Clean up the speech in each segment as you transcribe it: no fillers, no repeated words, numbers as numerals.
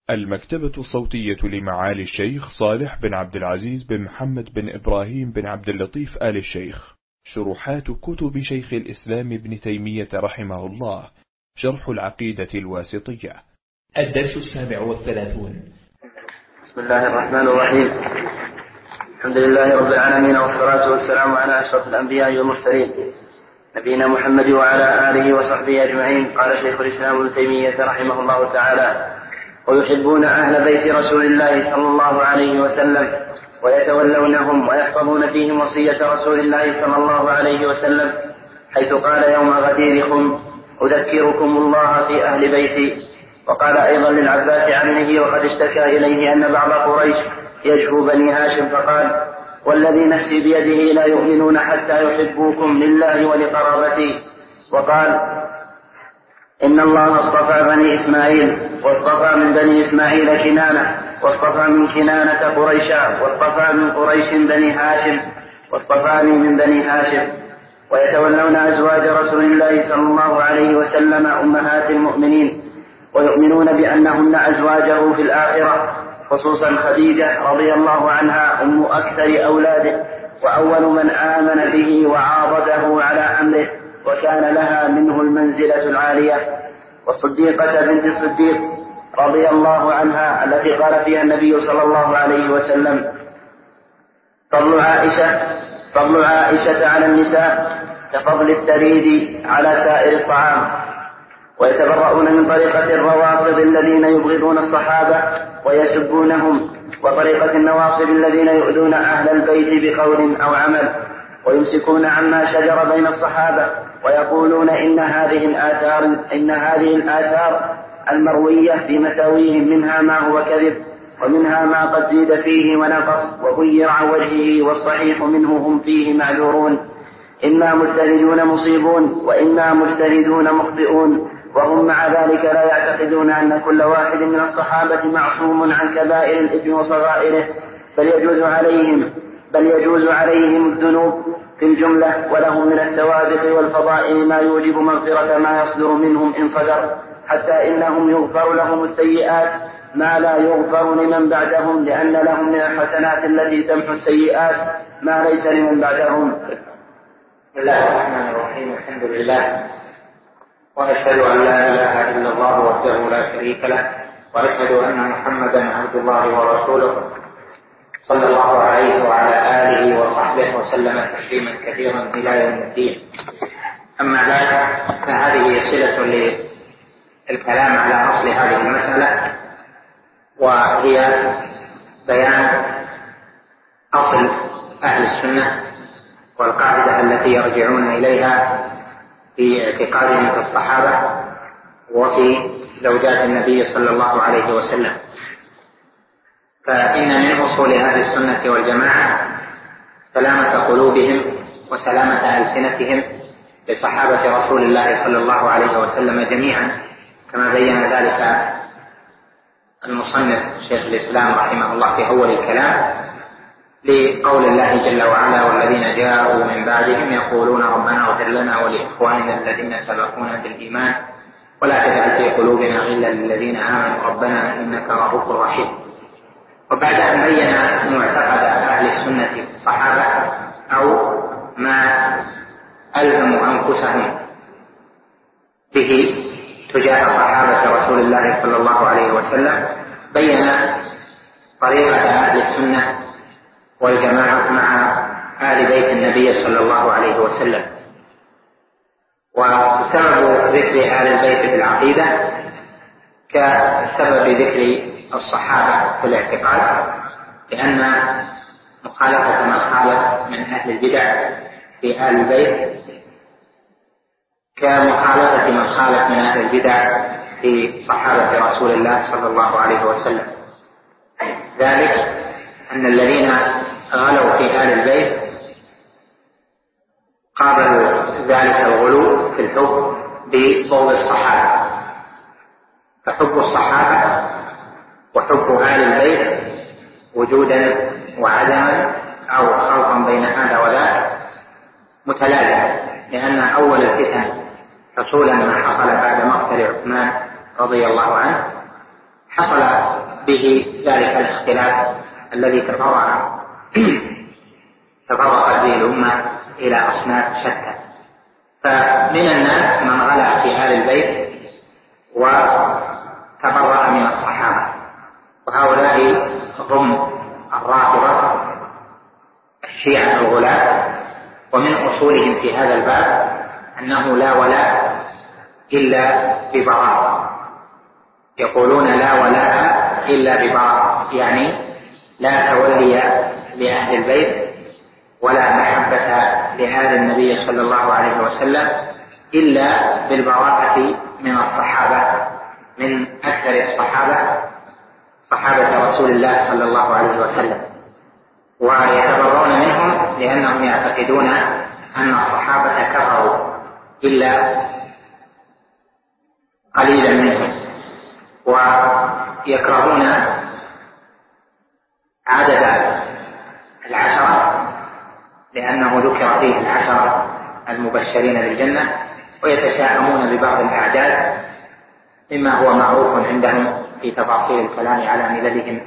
المكتبة الصوتية لمعالي الشيخ صالح بن عبد العزيز بن محمد بن إبراهيم بن عبد اللطيف آل الشيخ. شروحات كتب شيخ الإسلام ابن تيمية رحمه الله. شرح العقيدة الواسطية. الدرس 37. بسم الله الرحمن الرحيم. الحمد لله رب العالمين، والصلاة والسلام على أشرف الأنبياء والمرسلين نبينا محمد وعلى آله وصحبه أجمعين. قال شيخ الإسلام ابن تيمية رحمه الله تعالى: ويحبون أهل بيت رسول الله صلى الله عليه وسلم ويتولونهم ويحفظون فيهم وصية رسول الله صلى الله عليه وسلم، حيث قال يوم غديركم: أذكركم الله في أهل بيتي. وقال أيضا للعباس عمه وقد اشتكى إليه أن بعض قريش يجفو بني هاشم فقال: والذي نفسي بيده لا يؤمنون حتى يحبوكم لله ولقرابتي. وقال: إن الله اصطفى بني إسماعيل، واصطفى من بني إسماعيل كنانة، واصطفى من كنانة قريشا، واصطفى من قريش بني هاشم، واصطفاني من بني هاشم. ويتولون أزواج رسول الله صلى الله عليه وسلم أمهات المؤمنين، ويؤمنون بأنهن أزواجه في الآخرة، خصوصا خديجة رضي الله عنها أم أكثر أولاده، وأول من آمن به وعاضده على أمره، وكان لها منه المنزلة العالية. والصديقة بنت الصديق رضي الله عنها التي قال فيها النبي صلى الله عليه وسلم: فضل عائشة على النساء كفضل الثريد على سائر الطعام. ويتبرؤون من طريقة الروافض الذين يبغضون الصحابة ويسبونهم، وطريقة النواصب الذين يؤذون أهل البيت بقول أو عمل، ويمسكون عما شجر بين الصحابة، ويقولون إن هذه الآثار المروية في مساويهم منها ما هو كذب، ومنها ما قد زيد فيه ونقص وغير عن وجهه، والصحيح منه هم فيه معذورون. إنا مجتهدون مصيبون، وإنا مجتهدون مخطئون. وهم مع ذلك لا يعتقدون أن كل واحد من الصحابة معصوم عن كبائر الإثم وصغائره، بل يجوز عليهم الذنوب في الجملة، ولهم من السوابق والفضائل ما يوجب مغفرة ما يصدر منهم إن صدر، حتى إنهم يغفر لهم السيئات ما لا يغفر لمن بعدهم، لأن لهم من الحسنات التي تمحو السيئات ما ليس لمن بعدهم. بسم الله الرحمن الرحيم. الحمد لله، وأشهد أن لا إله إلا الله وحده لا شريك له، وأشهد أن محمدا عبد الله ورسوله صلى الله عليه وعلى آله وصحبه وسلم تسليما كثيرا إلى يوم الدين. أما بعد، فهذه صلة للكلام على أصل هذه المسألة، وهي بيان أصل أهل السنة والقاعدة التي يرجعون إليها في اعتقادهم في الصحابة وفي زوجات النبي صلى الله عليه وسلم. فإن من أصول أهل السنة والجماعة سلامة قلوبهم وسلامة ألسنتهم لصحابة رسول الله صلى الله عليه وسلم جميعا، كما بين ذلك المصنف شيخ الإسلام رحمه الله في أول الكلام، لقول الله جل وعلا: والذين جاءوا من بعدهم يقولون ربنا اغفر لنا ولإخواننا الذين سبقونا بالإيمان ولا تجعل في قلوبنا غلا للذين آمنوا ربنا إنك رؤوف رحيم. وبعد أن بين معتقد أهل السنة في الصحابة أو ما ألزموا أنفسهم به تجاه صحابة رسول الله صلى الله عليه وسلم، بين طريقة أهل السنة والجماعة مع آل بيت النبي صلى الله عليه وسلم. وسبب ذكر آل البيت في العقيدة كسبب ذكر الصحابة في الاعتقاد، لأن مخالفة من خالف من أهل البدع في آل البيت كمخالفة من خالف من أهل البدع في صحابة رسول الله صلى الله عليه وسلم. ذلك أن الذين غلوا في آل البيت قابلوا ذلك الغلو في الحب ببغض الصحابة، فحب الصحابة وحب آل البيت وجودا وعدما أو خلطا بين هذا وذاك متلازم، لأن أول الفتن حصولا ما حصل بعد مقتل عثمان رضي الله عنه حصل به ذلك الاختلاف الذي تفرقت به الأمة إلى أصناف شتى. فمن الناس من غلا في آل البيت وتبرأ من الصحابة، وهؤلاء هم الرافضة الشيعة الغلاة. ومن أصولهم في هذا الباب أنه لا ولاء إلا ببراء، يقولون لا ولاء إلا ببراء، يعني لا تولي لأهل البيت ولا محبة لآل النبي صلى الله عليه وسلم إلا بالبراءة من الصحابة، من أكثر الصحابة صحابة رسول الله صلى الله عليه وسلم، ويتبرؤون منهم لأنهم يعتقدون أن الصحابة كفروا إلا قليلا منهم، ويكرهون عدد العشرة لأنه ذكر فيه العشرة المبشرين بالجنة، ويتشاءمون ببعض الأعداد مما هو معروف عندهم في تفاصيل الكلام على مللهم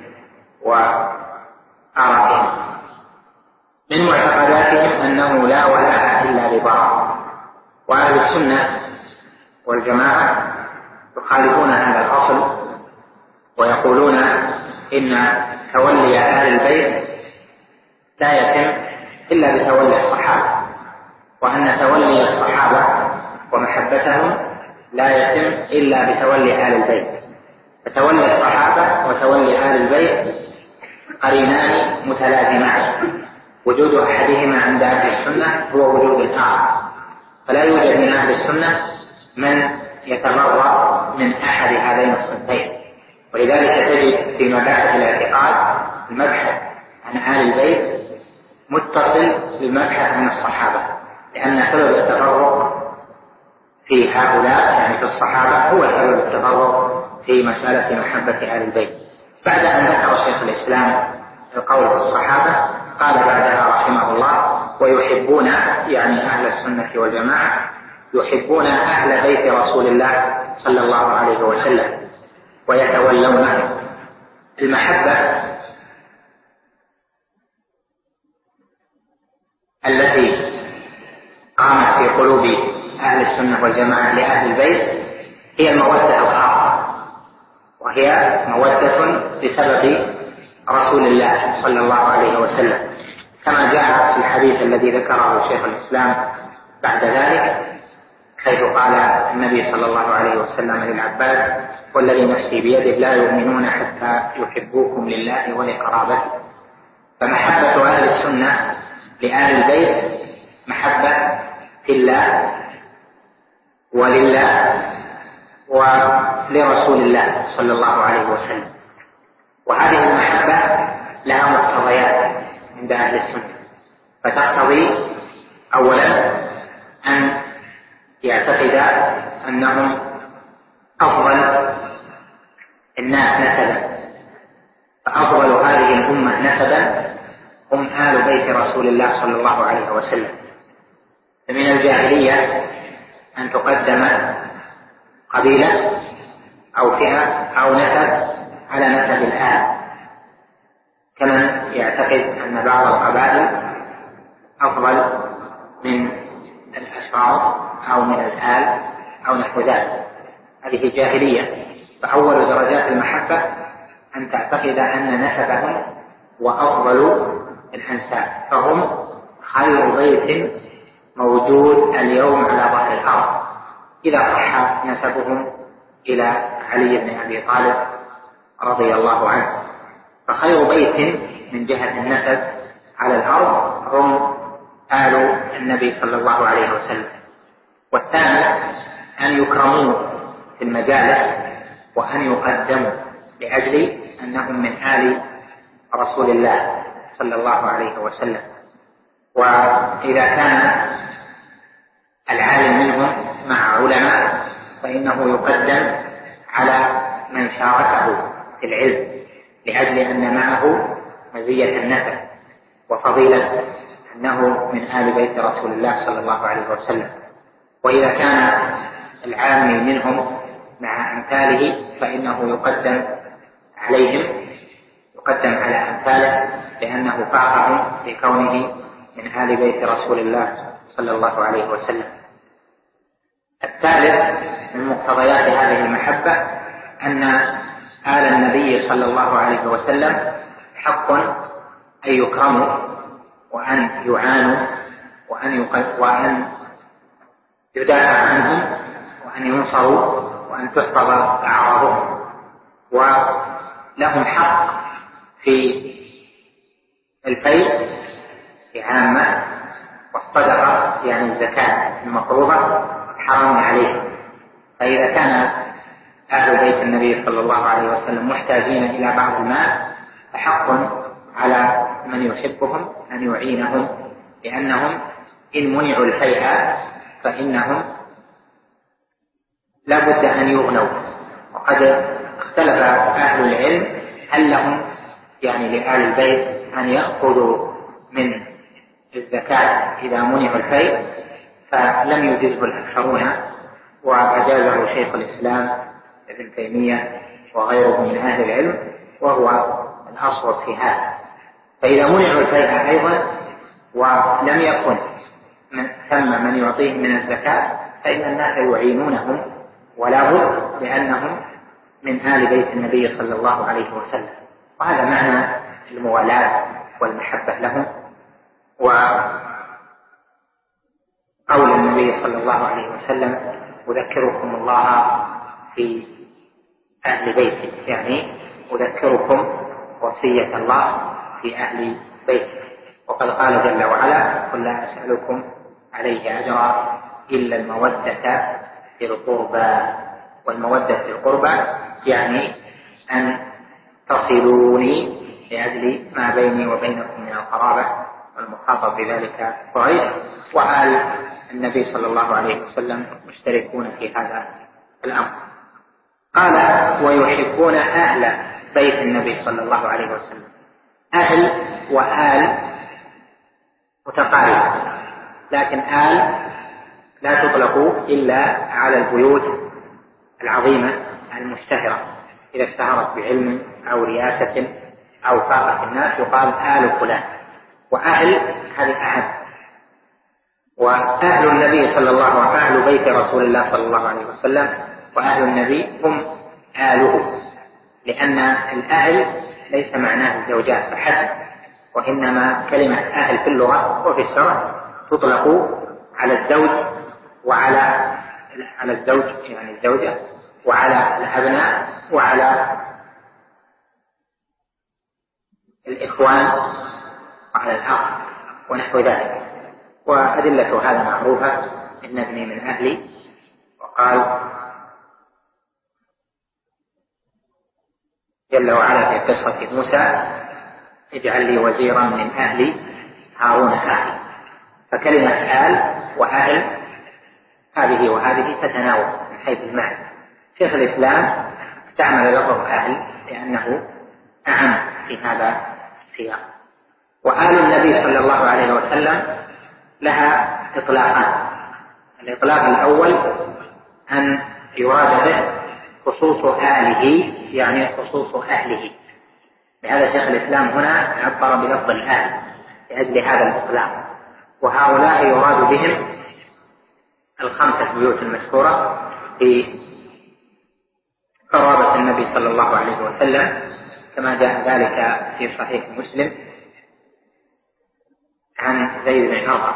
وآرائهم. من معتقداتهم أنه لا ولاء إلا ببراء، وأهل السنة والجماعة يخالفون هذا الأصل ويقولون إن تولي أهل البيت لا يتم إلا بتولي الصحابة، وأن تولي الصحابة ومحبتهم لا يتم إلا بتولي أهل البيت. فتولي الصحابة وتولي أهل البيت قرينان متلازمان، وجود أحدهما عند أهل السنة هو وجود الآخر، فلا يوجد من أهل السنة من يتبرأ من أحد هذين الصنفين. ولذلك تجد في مباحث الاعتقاد المبحث عن أهل البيت متصل بالمبحث عن الصحابة، لأن سبب التفرق في هؤلاء يعني في الصحابة هو سبب التفرق في مسألة محبة أهل البيت. بعد أن ذكر شيخ الإسلام القول في الصحابة قال بعدها رحمه الله: ويحبون يعني أهل السنة والجماعة يحبون أهل بيت رسول الله صلى الله عليه وسلم ويتولونه. المحبة التي قامت في قلوب أهل السنة والجماعة لأهل البيت هي المودة الخاصة، وهي مودة بسبب رسول الله صلى الله عليه وسلم، كما جاء في الحديث الذي ذكره شيخ الإسلام بعد ذلك، حيث قال النبي صلى الله عليه وسلم للعباس: والذي نفسي بيده لا يؤمنون حتى يحبوكم لله ولقرابته. فمحبة أهل السنة لأهل البيت محبة في الله ولله ولرسول الله صلى الله عليه وسلم، وهذه المحبة لها مقتضيات عند أهل السنة، فتقتضي أولا أن يعتقد أنهم أفضل الناس نسبا، فأفضل هذه الأمة نسبا هم آل بيت رسول الله صلى الله عليه وسلم. فمن الجاهلية أن تقدم قبيلة أو فئة أو نسب على نسب الآل، كمن يعتقد أن بعض القبائل أفضل من الأشراف أو من الآل أو نحو ذلك، هذه جاهلية. فأول درجات المحبة أن تعتقد أن نسبهم وأفضل الأنساب، فهم خير بيت موجود اليوم على ظهر الأرض إذا صح نسبهم إلى علي بن أبي طالب رضي الله عنه، فخير بيت من جهة النسب على الأرض هم آل النبي صلى الله عليه وسلم. والثاني أن يكرموا في المجالس وأن يقدموا لأجل أنهم من آل رسول الله صلى الله عليه وسلم. وإذا كان العالم منهم مع علماء فإنه يقدم على من شاركه في العلم لأجل أن معه مزية النسب وفضيلة أنه من آل بيت رسول الله صلى الله عليه وسلم. وإذا كان العامي منهم مع أمثاله فإنه يقدم عليهم يقدم على أمثاله لأنه فاقهم في كونه من آل بيت رسول الله صلى الله عليه وسلم. الثالث من مقتضيات هذه المحبة أن آل النبي صلى الله عليه وسلم حق أن يكرموا وأن يعانوا وأن يدافع عنهم وأن ينصروا وأن تحفظ أعراضهم، ولهم حق في الفيء عامة، والصدقة يعني الزكاة المفروضة حرام عليهم. فإذا كان أهل بيت النبي صلى الله عليه وسلم محتاجين إلى بعض المال فحق على من يحبهم أن يعينهم، لأنهم إن منعوا الفيء فإنهم لا بد أن يغنوا. وقد اختلف أهل العلم هل لهم يعني لآل البيت أن يأخذوا من الزكاة إذا منعوا الفيء، فلم يجزه الأكثرون وأجازه شيخ الإسلام ابن تيمية وغيره من أهل العلم، وهو الأصوب في هذا. فإذا منعوا الفيء أيضا ولم يكن ثم من يعطيه من الزكاة فإن الناس يعينونهم ولا بد لأنهم من آل بيت النبي صلى الله عليه وسلم. وهذا معنى الموالاة والمحبة لهم. وقول النبي صلى الله عليه وسلم أذكركم الله في أهل بيتي، يعني أذكركم وصية الله في أهل بيتي. وقد قال جل وعلا قل لا أسألكم عليه أجرا إلا المودة في القربى. والمودة في القربى يعني أن تصلوني لأجل ما بيني وبينكم من القرابة، والمخاطب بذلك قريش، وآل النبي صلى الله عليه وسلم مشتركون في هذا الأمر. قال ويحبون أهل بيت النبي صلى الله عليه وسلم. أهل وآل متقاربة، لكن آل لا تطلق إلا على البيوت العظيمة المشتهرة، إذا اشتهرت بعلم أو رياسة أو فاقت الناس يقال آل فلان. وأهل هذه أهم. وأهل النبي صلى الله عليه وسلم أهل بيت رسول الله صلى الله عليه وسلم وأهل النبي هم آله، لأن الأهل ليس معناه الزوجات فحسب، وإنما كلمة أهل في اللغة وفي الشرع تطلق على الزوج وعلى الزوج يعني الزوجة وعلى الأبناء وعلى الإخوان وعلى الأخ ونحو ذلك. وأدلة هذا معروفة: إن ابني من أهلي، وقال جل وعلا في قصة موسى اجعل لي وزيرا من أهلي هارون أخي. فكلمة آل وأهل هذه وهذه تتناول من حيث المعنى. شيخ الإسلام استعمل لفظ أهل لأنه أعم في هذا السياق. وآل النبي صلى الله عليه وسلم لها إطلاقان. الإطلاق الأول أن يراد به خصوص آله، يعني خصوص أهله. لهذا شيخ الإسلام هنا عبر بلفظ الآل لأجل هذا الإطلاق. وهؤلاء يراد بهم الخمسة بيوت المذكورة في قرابة النبي صلى الله عليه وسلم، كما جاء ذلك في صحيح مسلم عن زيد بن أرقم.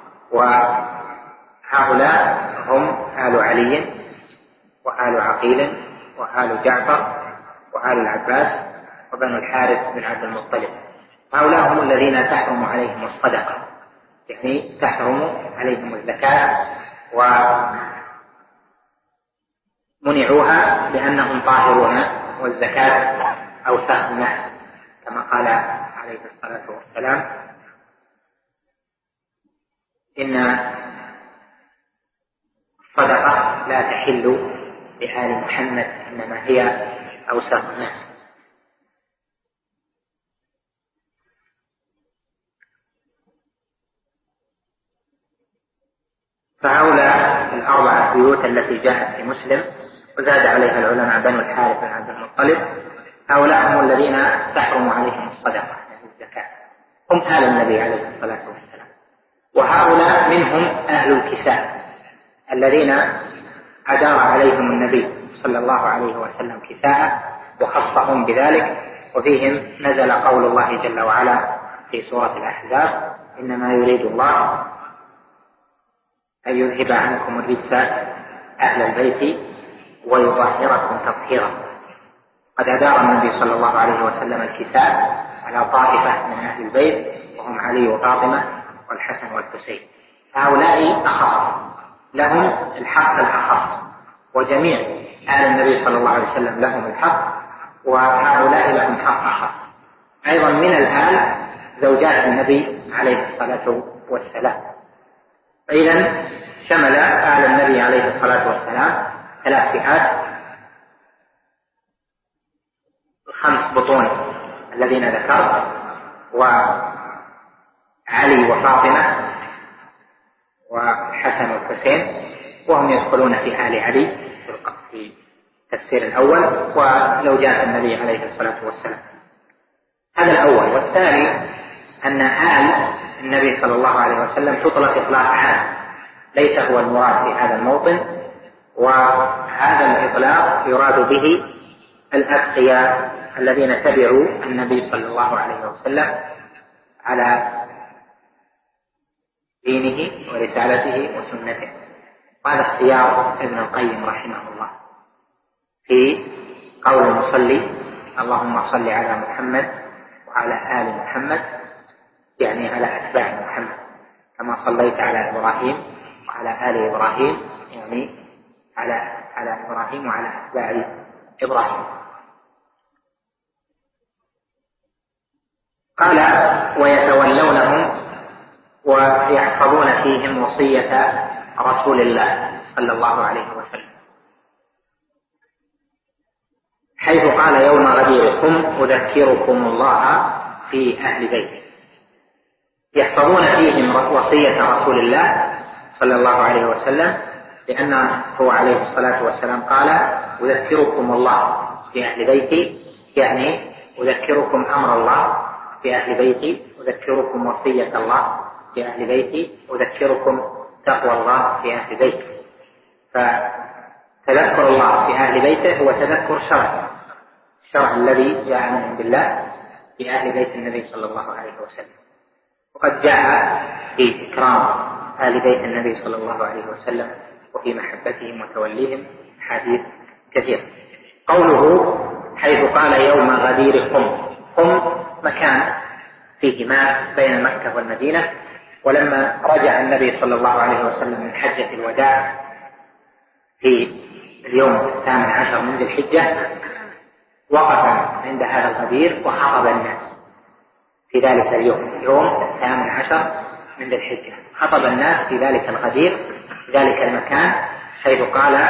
وهؤلاء هم آل علي وآل عقيل وآل جعفر وآل العباس وبنو الحارث بن عبد المطلب. هؤلاء هم الذين تحرم عليهم الصدقة، يعني تحرم عليهم الزكاة، ومنعوها لأنهم طاهرون، والزكاة أوساخ الناس، كما قال عليه الصلاة والسلام إن الصدقة لا تحل لآل محمد إنما هي أوساخ الناس. فهؤلاء الأربعة بيوت التي جاءت في مسلم وزاد عليها العلماء بنو الحارث بن عبد المطلب، هؤلاء هم الذين تحرم عليهم الصدقة يعني الزكاة، هم آل النبي عليه الصلاة والسلام. وهؤلاء منهم أهل الكساء الذين أدار عليهم النبي صلى الله عليه وسلم كساء وخصهم بذلك، وفيهم نزل قول الله جل وعلا في سورة الأحزاب: إنما يريد الله أن يذهب عنكم الرجس أهل البيت ويطهركم تطهيرا. قد أدار النبي صلى الله عليه وسلم الكساء على طائفة من أهل البيت وهم علي وفاطمة والحسن والحسين، هؤلاء أخص، لهم الحق الأخص، وجميع آل النبي صلى الله عليه وسلم لهم الحق، وهؤلاء لهم حق أخص. أيضا من الآل زوجات النبي عليه الصلاة والسلام. إذن شمل آل النبي عليه الصلاة والسلام 3 فئات: 5 بطون الذين ذكرت، وعلي وفاطمة وحسن والحسين، وهم يدخلون في آل علي في التفسير الأول، وزوجات النبي عليه الصلاة والسلام. هذا الأول. والثاني أن آل النبي صلى الله عليه وسلم تطلق إطلاق عام، ليس هو المراد في هذا الموطن، وهذا الإطلاق يراد به الأتقياء الذين تبعوا النبي صلى الله عليه وسلم على دينه ورسالته وسنته. وهذا اختيار ابن القيم رحمه الله في قول المصلي: اللهم صل على محمد وعلى آل محمد، يعني على أتباع محمد، كما صليت على إبراهيم وعلى آل إبراهيم، يعني على إبراهيم وعلى أتباع إبراهيم. قال: ويتولونهم ويحفظون فيهم وصية رسول الله صلى الله عليه وسلم، حيث قال: يوم غديركم أذكركم الله في أهل بيته. يحفظون فيهم وصية رسول الله صلى الله عليه وسلم، لأنه هو عليه الصلاة والسلام قال: أذكركم الله في أهل بيتي، يعني أذكركم أمر الله في أهل بيتي، أذكركم وصية الله في أهل بيتي، أذكركم تقوى الله في أهل بيتي. فتذكر الله في أهل بيته هو تذكر الشرع الذي جاء من عند الله في أهل بيت النبي صلى الله عليه وسلم. وقد جاء في إكرام آل بيت النبي صلى الله عليه وسلم وفي محبتهم وتوليهم حديث كثير. قوله حيث قال يوم غديركم، هم مكان فيه ما بين مكة والمدينة. ولما رجع النبي صلى الله عليه وسلم من حجة الوداع في اليوم 18 من ذي الحجة، وقف عند هذا الغدير وخطب الناس في ذلك اليوم، يوم 18 من ذي الحجة، خطب الناس في ذلك الغدير في ذلك المكان، حيث قال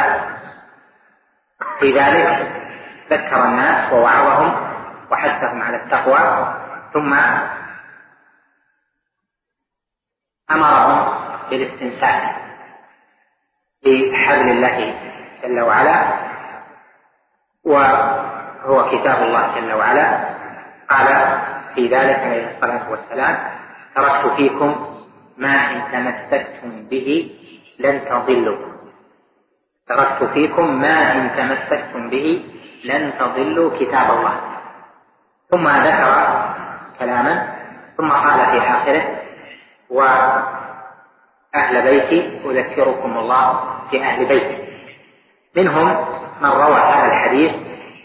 في ذلك ذكر الناس ووعظهم وحثهم على التقوى، ثم أمرهم بالاستمساك بحبل الله جل وعلا، وهو كتاب الله جل وعلا. قال في ذلك عليه الصلاة والسلام: تركت فيكم ما إن تمسكتم به لن تضلوا، تركت فيكم ما إن تمسكتم به لن تضلوا كتاب الله. ثم ذكر كلاما، ثم قال في آخره: وأهل بيتي أذكركم الله في أهل بيتي. منهم من روى هذا الحديث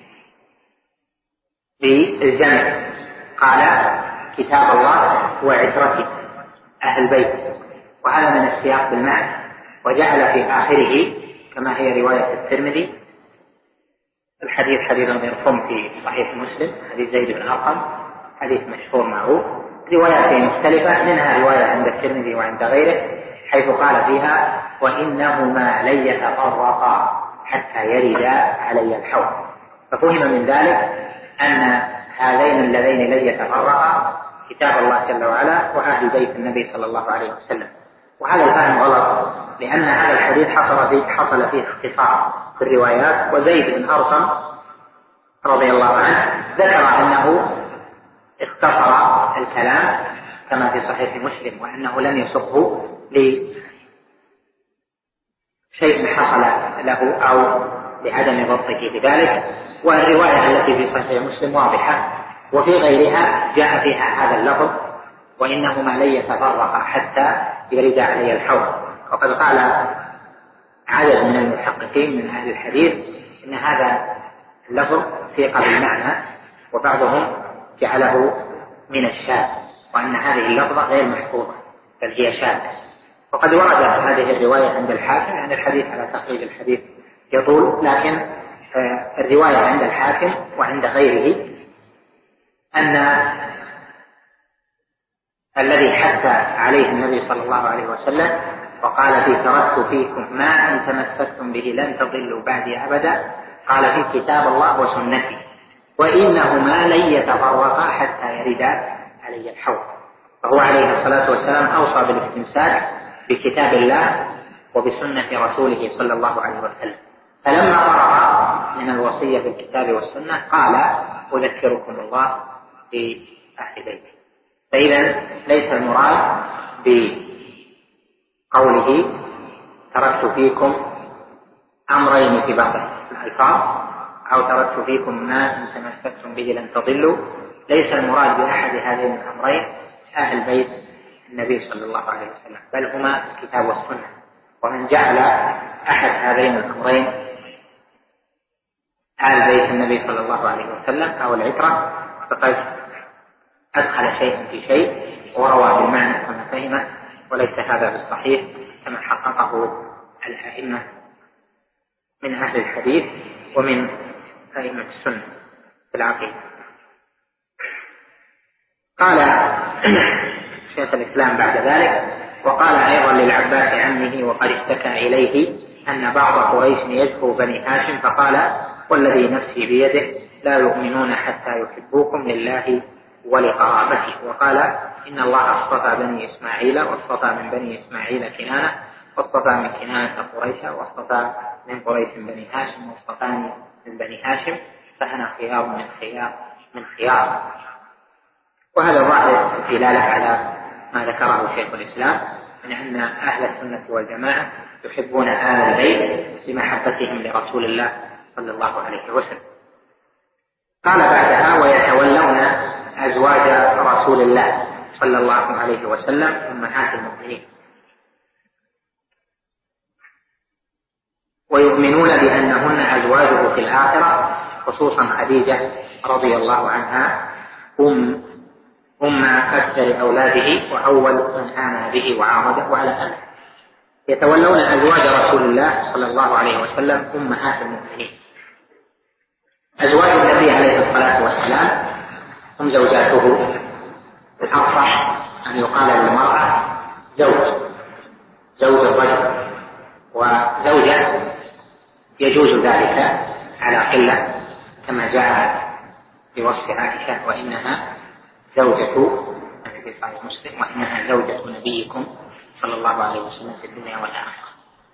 بالجمع، قال: كتاب الله وعترتي أهل بيت، وهذا من السياق بالمعنى، وجعل في آخره كما هي رواية الترمذي الحديث حديث مرفوع في صحيح مسلم، حديث زيد بن أرقم، حديث مشهور معروف، روايات مختلفة، منها رواية عند الترمذي وعند غيره، حيث قال فيها: وإنهما لن يتفرقا حتى يردا علي الحوض. ففهم من ذلك أن هذين اللذين لن يتفرقا كتاب الله جل وعلا وأهل بيت النبي صلى الله عليه وسلم. وهذا الفهم غلط، لأن هذا الحديث حصل فيه اختصار في الروايات، وزيد بن أرقم رضي الله عنه ذكر أنه اختصر الكلام كما في صحيح مسلم، وأنه لم يسقه لشيء حصل له أو لعدم ضبطه بذلك. والرواية التي في صحيح مسلم واضحة، وفي غيرها جاء فيها هذا اللفظ: وإنهما لن يتفرقا حتى يرد علي الحوض. وقد قال عدد من المحققين من أهل الحديث إن هذا اللفظ ثقة بالمعنى، وبعضهم جعله من الشاذ، وأن هذه اللفظة غير محفوظة بل هي شاذة. وقد وردت هذه الرواية عند الحاكم، يعني الحديث على تخريج الحديث يطول، لكن الرواية عند الحاكم وعند غيره أن الذي حث عليه النبي صلى الله عليه وسلم وقال فيه: تركت فيكم ما إن تمسكتم به لن تضلوا بعدي أبدا، قال فيه: كتاب الله وسنتي، وإنهما لن يتفرقا حتى يردا علي الحوض. فهو عليه الصلاة والسلام أوصى بالاستمساك بكتاب الله وبسنة رسوله صلى الله عليه وسلم. فلما فرغ من الوصية بالكتاب والسنة قال: أذكركم الله في أهل بيتي. فإذا ليس المراد بقوله تركت فيكم أمرين في بعض الألفاظ أو تركت فيكم ما إن تمسكتم به لن تضلوا، ليس المراد بأحد هذين الأمرين أهل بيت النبي صلى الله عليه وسلم، بل هما الكتاب والسنة. ومن جعل أحد هذين الأمرين أهل بيت النبي صلى الله عليه وسلم أو العترة فقد أدخل شيئا في شيء وروى بالمعنى كما فهمه، وليس هذا بالصحيح كما حققه الأئمة من أهل الحديث ومن أئمة السنة في العقيدة. قال شيخ الإسلام بعد ذلك: وقال أيضا للعباس عمه وقد اشتكى إليه أن بعض قريش يجفو بني هاشم فقال: والذي نفسي بيده لا يؤمنون حتى يحبوكم لله ولقرابته. وقال: إن الله اصطفى بني إسماعيل واصطفى من بني إسماعيل كنانة واصطفى من كنانة قريشا واصطفى من قريش بني هاشم واصطفاني من بني هاشم، فأنا خيار من خيار. وهذا ظاهر الدلالة على ما ذكره شيخ الإسلام من أن أهل السنة والجماعة يحبون آل البيت لمحبتهم لرسول الله صلى الله عليه وسلم. قال بعدها: ويتولون أزواج رسول الله صلى الله عليه وسلم أمهات المؤمنين، ويؤمنون بأنهن أزواجه في الآخرة، خصوصا خديجة رضي الله عنها أم أكثر أولاده وأول من آمن به وعارضه وعلى أمره. يتولون أزواج رسول الله صلى الله عليه وسلم أمهات المؤمنين. أزواج النبي عليه الصلاة والسلام هم زوجاته، الأفصح أن يقال للمرأة زوج الرجل، وزوجة يجوز ذلك على قلة كما جاء في وصف عائشة: وإنها زوجة في صحيح مسلم وإنها زوجة نبيكم صلى الله عليه وسلم في الدنيا والآخرة.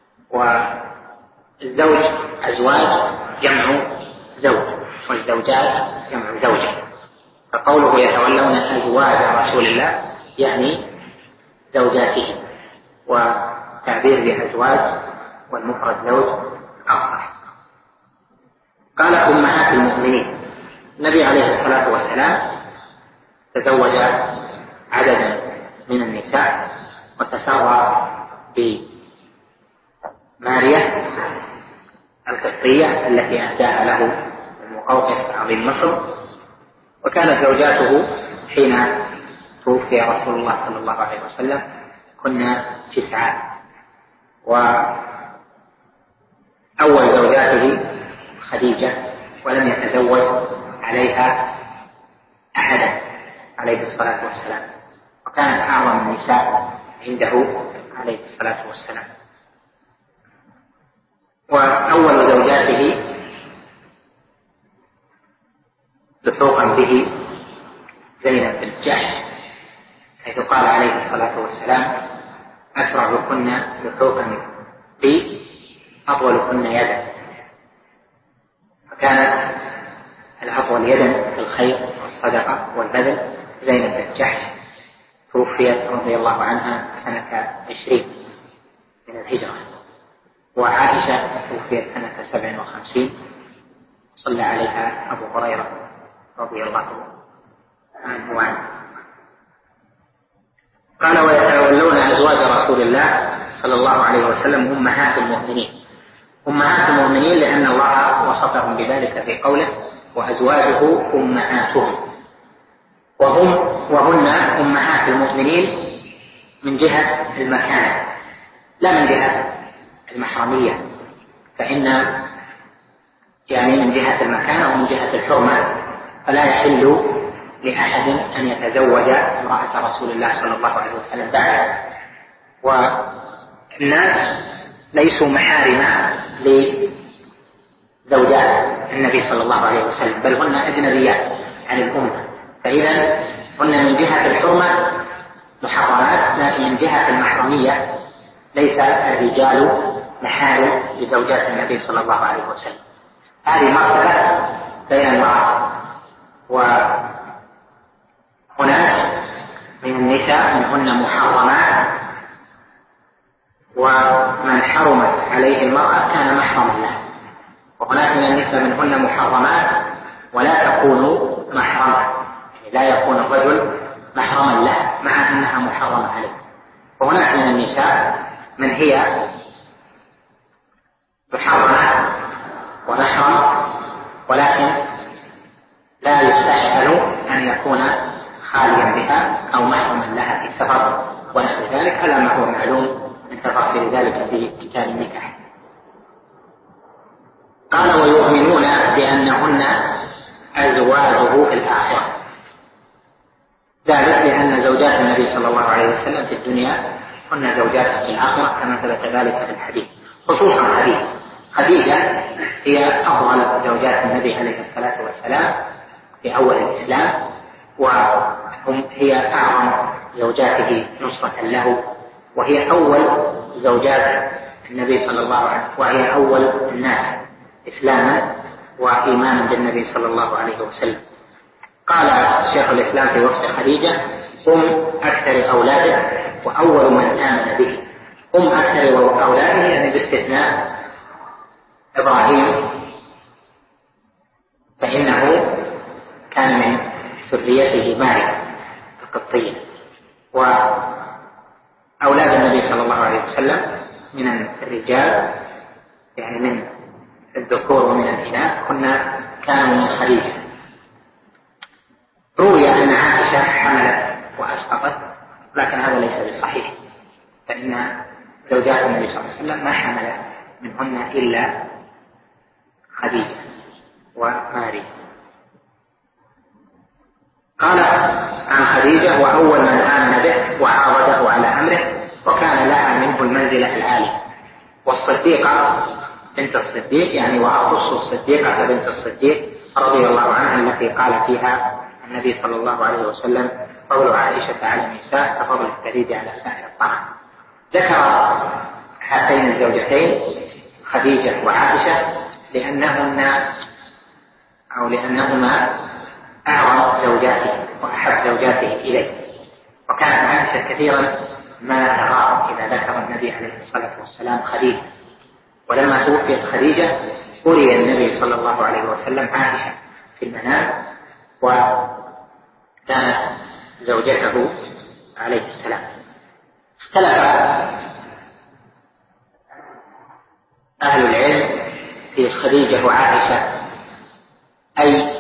والزوج أزواج جمع زوج، والزوجات جمع زوجة. فقوله يتولون أزواج رسول الله يعني زوجاته، وتعبير بأزواج والمفرد زوج أصح. قال: أمهات المؤمنين. النبي عليه الصلاة والسلام تزوج عددا من النساء، وتسرى بماريا القبطية التي أهداها له المقوقس عظيم مصر، وكانت زوجاته حين توفي رسول الله صلى الله عليه وسلم كنا 9، وأول زوجاته خديجة، ولم يتزوج عليها أحدا عليه الصلاة والسلام، وكانت أعظم النساء عنده عليه الصلاة والسلام. وأول زوجاته لحوقا به زينب بنت جحش، حيث قال عليه الصلاة والسلام: أسرعكن لحوقا بي أطولكن يدا. فكانت الأفضل يدا في الخير والصدقة والبذل زينب بنت جحش، توفيت رضي الله عنها سنة 20 من الهجرة، وعائشة توفيت سنة 57 صلى عليها أبو هريرة رضي الله عنه وعنه. قال ويتولون أزواج رسول الله صلى الله عليه وسلم أمهات المؤمنين. أمهات المؤمنين لأن الله وصفهم بذلك في قوله وأزواجه أمهاتهم، وهن أمهات المؤمنين من جهة المكانة لا من جهة المحرمية، فإن يعني من جهة المكانة ومن جهة الحرمة فلا يحل لأحد أن يتزوج امرأة رسول الله صلى الله عليه وسلم بعد، والناس ليسوا محارم لزوجات النبي صلى الله عليه وسلم، بل هن أجنبيات عن الأمة، فإذا هن من جهة الحرمة محرمات، لكن من جهة المحرمية ليس الرجال محارم لزوجات النبي صلى الله عليه وسلم. هذه مرتبة بين المرأة، وهناك من النساء منهن محرمات، ومن حرمت عليه المرأة كان محرما له، وهناك من النساء منهن محرمات ولا تكون محرما، لا يكون الرجل محرما له مع أنها محرمة عليه، وهناك من النساء من هي محرمة ومحرم ولكن لا يستحسن أن يكون خاليا بها أو محرما لها في سفر ونحو ذلك، على ما هو معلوم من تفاصيل ذلك في كتاب النكاح. قال ويؤمنون بأنهن أزواجه في الآخرة، ذلك لأن زوجات النبي صلى الله عليه وسلم في الدنيا هن زوجاته في الآخرة كما ثبت ذلك في الحديث، خصوصا خديجة هي أفضل زوجات النبي عليه الصلاة والسلام في أول الإسلام، وهي أعظم زوجاته نصرة له، وهي أول زوجات النبي صلى الله عليه وسلم، وهي أول الناس إسلاما وإيمانا بالنبي صلى الله عليه وسلم. قال شيخ الإسلام في وصف خديجة أكثر أولاده وأول من آمن به. أكثر أولاده يعني باستثناء إبراهيم، فإنه كان من ذريته ماريا القبطية، وأولاد النبي صلى الله عليه وسلم من الرجال يعني من الذكور ومن الإناث كانوا من خديجة. روي أن عائشة حملت وأسقطت، لكن هذا ليس بصحيح، فإن زوجات النبي صلى الله عليه وسلم ما حمل منهن إلا خديجة وماريا. قال عن خديجة وأول من آمن به وعارضه على أمره، وكان لها منه المنزلة العالية. والصديقة بنت الصديق يعني وأخص الصديقة بنت الصديق رضي الله عنها التي قال فيها النبي صلى الله عليه وسلم فضل عائشة على النساء كفضل الثريد على سائر الطعام. ذكر هاتين الزوجتين خديجة وعائشة لأنهما أعظم زوجاته وأحب زوجاته إليه، وكانت عائشة كثيرا ما تغار إذا ذكر النبي عليه الصلاة والسلام خديجة. ولما توفيت خديجة أري النبي صلى الله عليه وسلم عائشة في المنام، وكانت زوجته عليه السلام. اختلف أهل العلم في خديجة وعائشة أي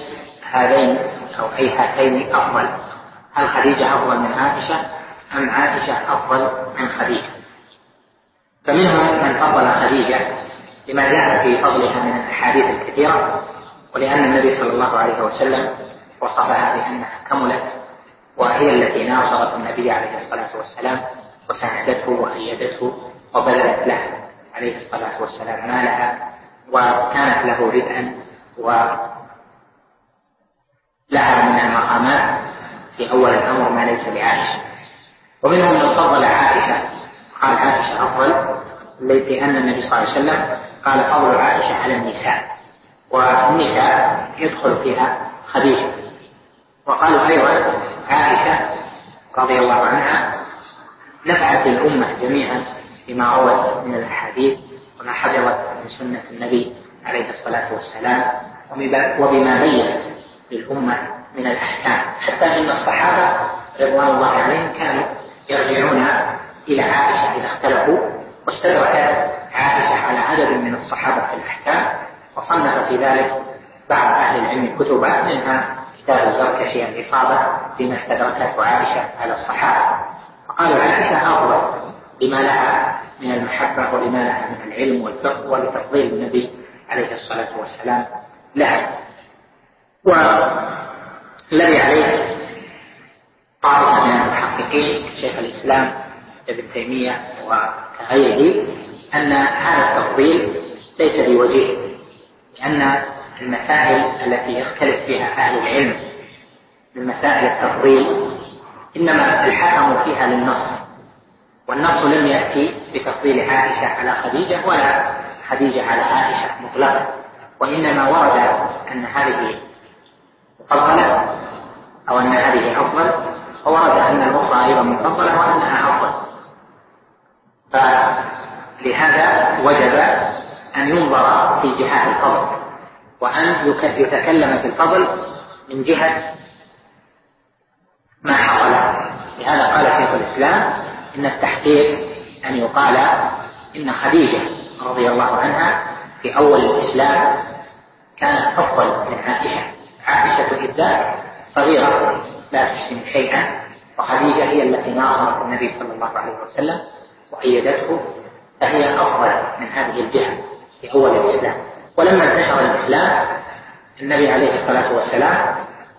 هاتين أفضل، هل خديجة أفضل من عائشة أم عائشة أفضل من خديجة؟ فمنهم من فضل خديجة لما جاء في فضلها من الأحاديث الكثيرة، ولأن النبي صلى الله عليه وسلم وصفها بأنها كملت، وهي التي ناصرت النبي عليه الصلاة والسلام وساعدته وأيدته وبذلت له عليه الصلاة والسلام مالها، وكانت له ردءا ولها من المقامات في أول الأمر ما ليس لعائشة. ومنهم من فضل عائشة قال عائشة أفضل، لأن النبي صلى الله عليه وسلم قال فضل عائشة على النساء، والنساء يدخل فيها خديجة. وقالوا أيضا عائشة رضي الله عنها نفعت الأمة جميعا بما روت من الأحاديث وما حفظت من سنة النبي عليه الصلاة والسلام وبما بين للأمة من الأحكام، حتى إن الصحابة رضوان الله عليهم كانوا يرجعون إلى عائشة إذا اختلفوا، واستدركت عائشة على عدد من الصحابة في الأحكام، وصنف في ذلك بعض أهل العلم كتبا، منها كتاب الزركشي الإصابة فيما استدركته عائشة على الصحابة. فقالوا عائشة أفضل لما لها من المحبة ولما لها من العلم والفقه ولتفضيل النبي عليه الصلاة والسلام لها. والذي عليه طائفة من المحققين شيخ الإسلام ابن تيمية وغيره أن هذا التفضيل ليس بوجيه، لأن المسائل التي يختلف فيها أهل العلم من مسائل التفضيل إنما الحكم فيها للنص، والنص لم يأتي بتفضيل عائشة على خديجة ولا خديجة على عائشة مطلقا، وإنما ورد أن هذه مفضلة أو أن هذه أفضل، وورد أن الأخرى أيضا مفضلة وأنها أفضل. فلهذا وجب أن ينظر في جهات الفضل، وأن يتكلم في الفضل من جهة ما حصل. لهذا قال شيخ الإسلام إن التحقيق أن يقال إن خديجة رضي الله عنها في أول الإسلام كانت أفضل من عائشة. عائشة إذ ذاك صغيرة لا تحسن شيئا، وخديجة هي التي ناصرت النبي صلى الله عليه وسلم وأيدته، فهي أفضل من هذه الجهة في أول الإسلام. ولما انتشر الإسلام النبي عليه الصلاة والسلام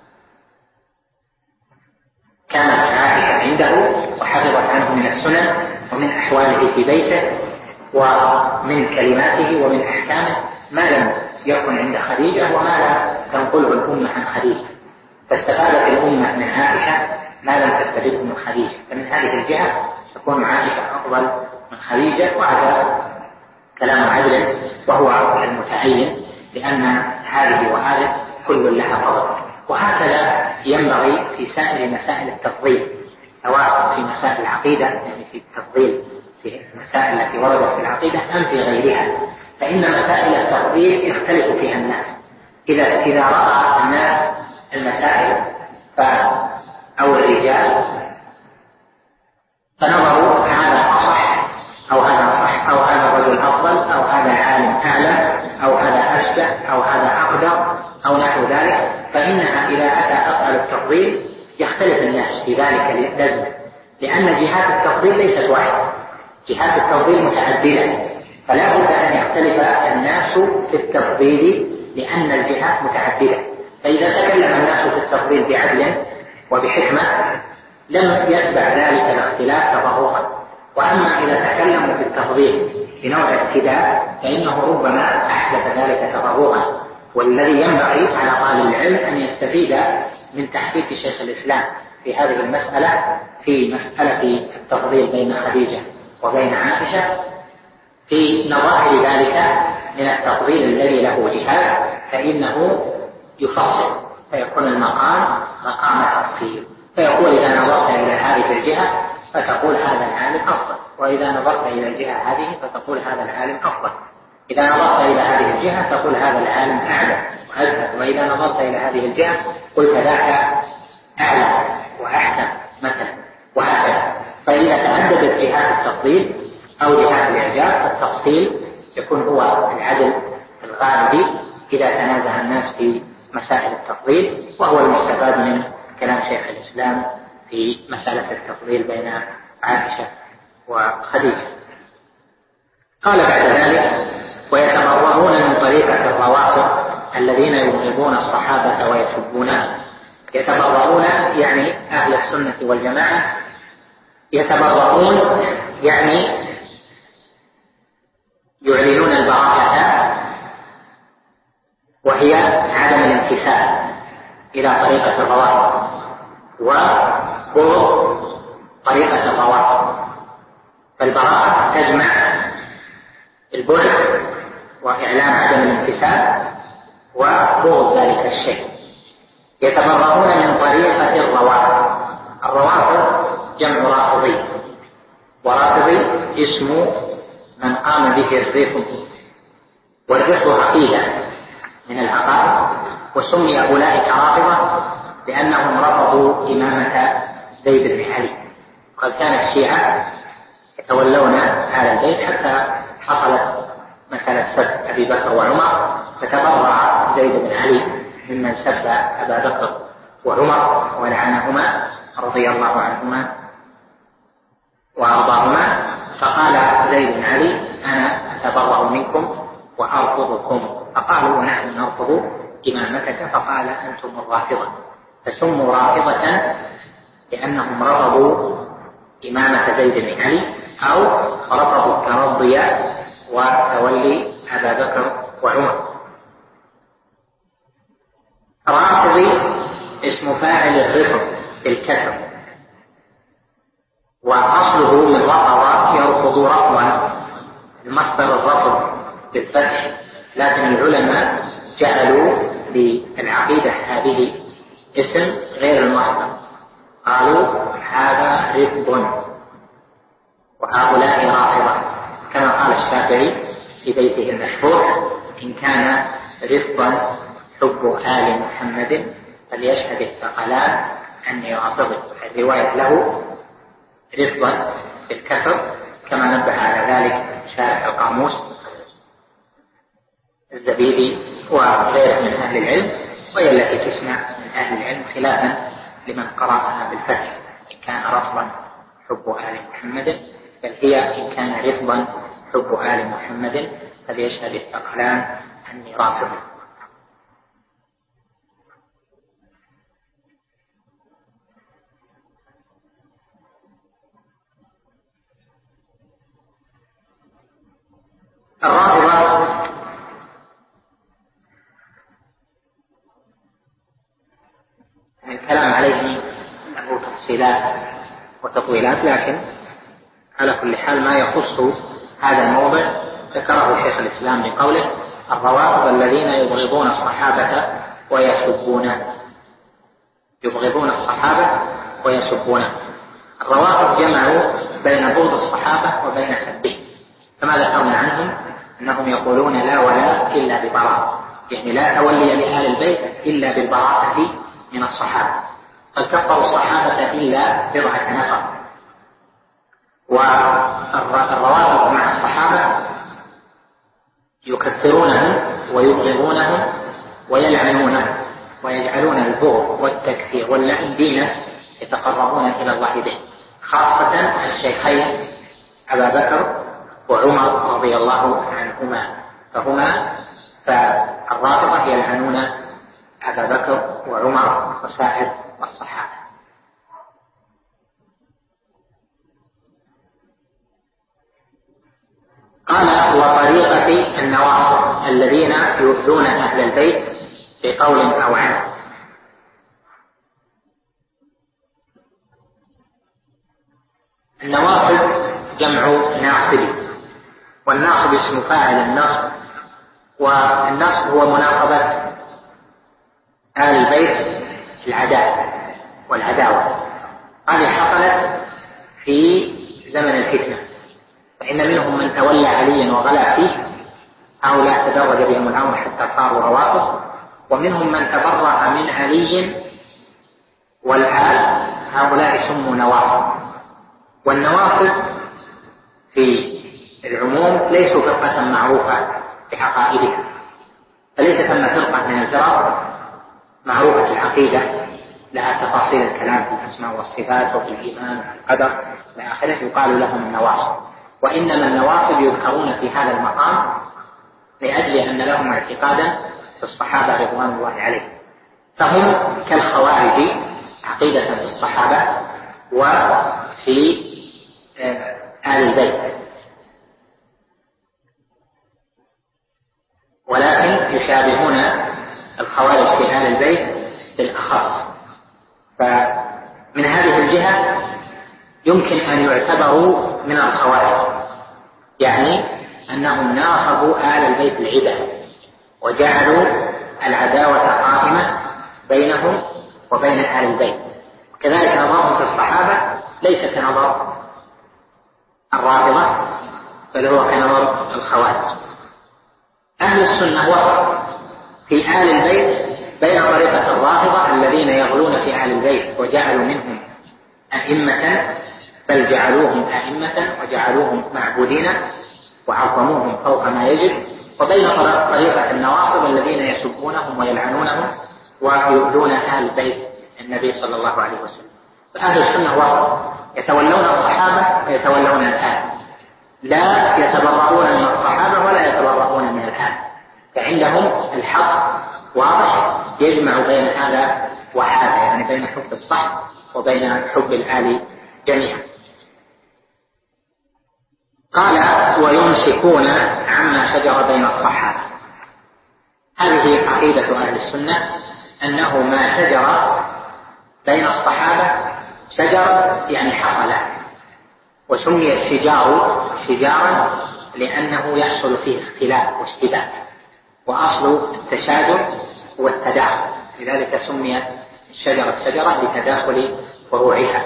كانت عائشة عنده وحفظت عنه من السنن ومن أحواله في بيته ومن كلماته ومن أحكامه ما لم يكن عند خديجة وما لا تنقله الأمة عن خديجة، فاستفادت الأمة من عائشة ما لم تستفد من خديجة. فمن هذه الجهة تكون عائشة أفضل من خديجة، وهذا كلام عدل وهو المتعين، لأن هذه وهذه كل لها فضل. وهكذا ينبغي في سائر مسائل التفضيل، سواء في مسائل العقيدة يعني في التفضيل في المسائل التي وردت في العقيدة أم في غيرها، فإن مسائل التفضيل يختلف فيها الناس. إذا رأى الناس المسائل أو الرجال فنظروا هذا أصح أو هذا أصح أو هذا الرجل أفضل أو هذا العالم أعلم أو هذا أشجع أو هذا أقدر أو نحو ذلك، فإنها إذا أتى أفعل التفضيل يختلف الناس في ذلك لازمة، لأن جهات التفضيل ليست واحدة، جهات التفضيل متعددة، فلا بد أن يختلف الناس في التفضيل لأن الجهات متعددة. فإذا تكلم الناس في التفضيل بعدل وبحكمة لم يتبع ذلك الاختلاف تفرقا. وأما إذا تكلموا في التفضيل بنوع اعتداء فإنه ربما أحدث ذلك تفرقا. والذي ينبغي على طالب العلم أن يستفيد من تحقيق شيخ الإسلام في هذه المسألة، في مسألة التفضيل بين خديجة وبين عائشة، في نظائر ذلك من التفضيل الذي له جهات، فإنه يفصل فيكون المقام مقام تفصيل، فيقول إذا نظرت إلى هذه الجهة فتقول هذا العالم أفضل، وإذا نظرت إلى الجهة هذه فتقول هذا العالم أفضل، إذا نظرت إلى هذه الجهة تقول هذا العالم أعلى وأزهد، وإذا نظرت إلى هذه الجهة قلت ذاك أعلى وأحسن مثلا، وهكذا. فإذا تعددت جهات التفضيل أو جهات الإعجاب فالتفصيل يكون هو العدل الغالب إذا تنازع الناس في مسائل التفضيل، وهو المستفاد من كلام شيخ الإسلام في مسألة التفضيل بين عائشة وخديجة. قال بعد ذلك: ويتبرؤون من طريقة الروافض الذين يبغضون الصحابة ويسبونهم. يتبرؤون يعني أهل السنة والجماعة، يتبرؤون يعني يعلنون البراءة، وهي عدم الانتساب إلى طريقة الروافض وبغض طريقة الروافض. فالبراءة تجمع البعد وإعلان عدم الانتساب وبغض ذلك الشيء. يتبرؤون من طريقة الروافض. الروافض جمع رافضي، ورافضي اسم من قام به الرفض، والرفض عقيدة من العقائد، وسمي أولئك رافضة لأنهم رفضوا إمامة زيد بن علي. وقد كان الشيعة يتولون آل البيت حتى حصلت مسألة سب أبي بكر وعمر، فتبرع زيد بن علي ممن سب أبا بكر وعمر ولعنهما رضي الله عنهما وأرضاهما، فقال زيد بن علي: أنا أتبرأ منكم وأرفضكم. فقالوا: ونحن نرفض إمامتك. فقال: أنتم الرافضة. فسموا رافضة لأنهم رفضوا إمامة زيد بن علي، أو رفضوا الترضي وتولي أبا بكر وعمر. رافضي اسم فاعل الرفض بالكسر، وأصله من رفض يرفض رفضا، المصدر الرفض بالفتح، لكن العلماء جعلوا للعقيدة هذه اسم غير المصدر، قالوا: هذا رفض وهؤلاء رافضة، كما قال الشافعي في بيته المشهور: إن كان رفضا حب آل محمد فليشهد الثقلان أني رافضي. الرواية له رفضا بالكسر، كما نبه على ذلك شارح القاموس الزبيدي وغيره من أهل العلم، وهي التي تسمع من أهل العلم خلافا لمن قرأها بالفتح: إن كان رفضا حب آل محمد، بل هي إن كان رفضا حب آل محمد فليشهد الثقلان أني رافضي. الرافضة الكلام عليه له تفصيلات وتطويلات، لكن على كل حال ما يخص هذا الموضع ذكره شيخ الإسلام بقوله: الروافض الذين يبغضون الصحابة يبغضون الصحابة ويسبونه. الروافض جمعوا بين بغض الصحابة وبين سبهم، كما ذكرنا عنهم أنهم يقولون: لا ولاء إلا ببراءة، يعني لا تولي لآل البيت إلا بالبراءة من الصحابة، قد كفروا الصحابة إلا بضعة نفر. والروافض مع الصحابة يكفرونهم ويبغضونهم ويلعنونهم، ويجعلون البغض والتكفير واللعن دينا يتقربون إلى الله به، خاصة الشيخين أبا بكر وعمر رضي الله عنهما، فالرافضة يلعنون أبا بكر وعمر وسائر الصحابة. قال: وطريقة النواصب الذين يؤذون أهل البيت بقول أو عمل. النواصب جمع ناصب، والناصب اسم فاعل النصب، والنصب هو مناقضة آل البيت العداء والعداوة. هذه حصلت في زمن الفتنة، فإن منهم من تولى عليا وغلا فيه، هؤلاء تدرج بهم الأمر حتى صاروا روافض، ومنهم من تبرأ من علي والآل، هؤلاء سموا نواصب. والنواصب في العموم ليسوا فرقة معروفة بعقائدها، فليس ثم فرقة من الفرق معروفة العقيدة لها تفاصيل الكلام في الأسماء والصفات وفي الإيمان والقدر إلى آخره، يقال لهم النواصب. وإنما النواصب يذكرون في هذا المقام لأجل أن لهم اعتقادا في الصحابة رضوان الله عليهم، فهم كالخوارج عقيدة في الصحابة وفي آل البيت، ولكن يشابهون الخوارج في آل البيت بالأخص. فمن هذه الجهة يمكن أن يعتبروا من الخوارج، يعني أنهم ناصبوا آل البيت العدة وجعلوا العداوة قائمة بينهم وبين أهل البيت. كذلك نظرهم في الصحابة ليس كنظر الرافضة بل هو كنظر الخوارج. أهل السنة وسط في أهل البيت بين طريقة الرافضة الذين يغلون في أهل البيت وجعلوا منهم أئمة، بل جعلوهم أئمة وجعلوهم معبودين وعظموهم فوق ما يجب، وبين طريقة النواصب الذين يسبونهم ويلعنونهم ويؤذون أهل بيت النبي صلى الله عليه وسلم. فأهل السنة وسط يتولون الصحابة ويتولون الآل، لا يتبرؤون من الصحابة ولا يتبرؤون من الآل، فعندهم الحق واضح يجمع بين هذا وهذا، يعني بين حب الصح وبين حب الآل جميعا. قال ويمسكون عما شجر بين الصحابة. هذه عقيدة أهل السنة أنه ما شجر بين الصحابة شجر يعني حصل، وسمي الشجار شجارا لأنه يحصل فيه اختلاف واشتباك، وأصل التشاجر هو التداخل، لذلك سميت الشجرة شجرة لتداخل فروعها.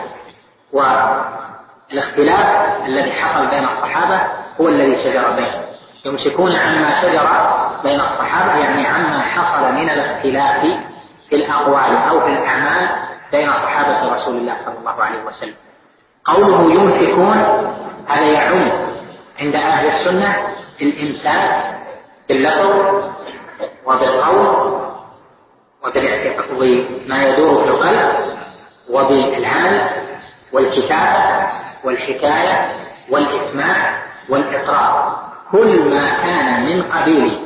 والاختلاف الذي حصل بين الصحابة هو الذي شجر بينهم. يمسكون عما شجر بين الصحابة يعني عما حصل من الاختلاف في الأقوال أو في الأعمال بين صحابة رسول الله صلى الله عليه وسلم. قوله يمسكون هذا يعم عند أهل السنة الإمساك باللفظ وبالقول وبما يدور في القلب وبالعمل والكتابة والحكاية والإسماع والإقرار، كل ما كان من قبيل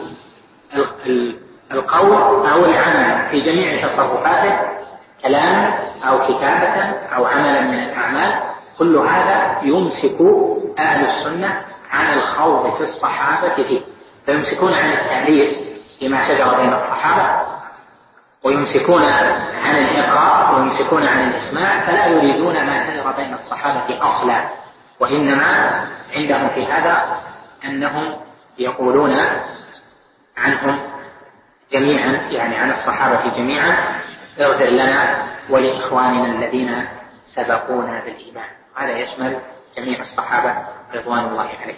القول أو العمل في جميع تصرفاته كلاما أو كتابة أو عملا من الأعمال، كل هذا يمسك أهل السنة عن الخوض في الصحابة فيه، فيمسكون عن التعليق فيما شجر بين الصحابة، ويمسكون عن الإقرار، ويمسكون عن الإسماع، فلا يريدون ما شجر بين الصحابة أصلا، وإنما عندهم في هذا أنهم يقولون عنهم جميعا، يعني عن الصحابة جميعا، اغفر لنا ولإخواننا الذين سبقونا بالإيمان. هذا يشمل جميع الصحابة رضوان الله عليهم.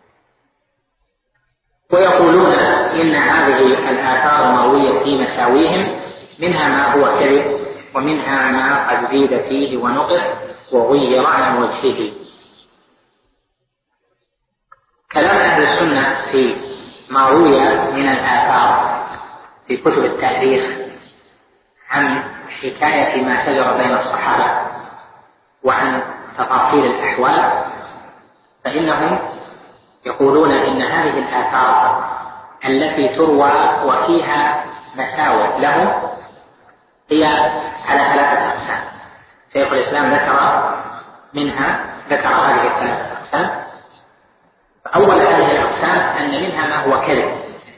ويقولون إن هذه الآثار مروية في مساويهم، منها ما هو كذب ومنها ما قد زيد فيه ونقص وغير عن وجهه. كلام أهل السنة في ما روي من الآثار في كتب التاريخ عن حكاية ما شجر بين الصحابة وعن تفاصيل الأحوال، فإنهم يقولون إن هذه الآثار التي تروى وفيها مساوئ لهم هي على ثلاثة أقسام. شيخ الإسلام ذكر هذه الثلاثة أقسام. أول هذه الأقسام أن منها ما هو كذب،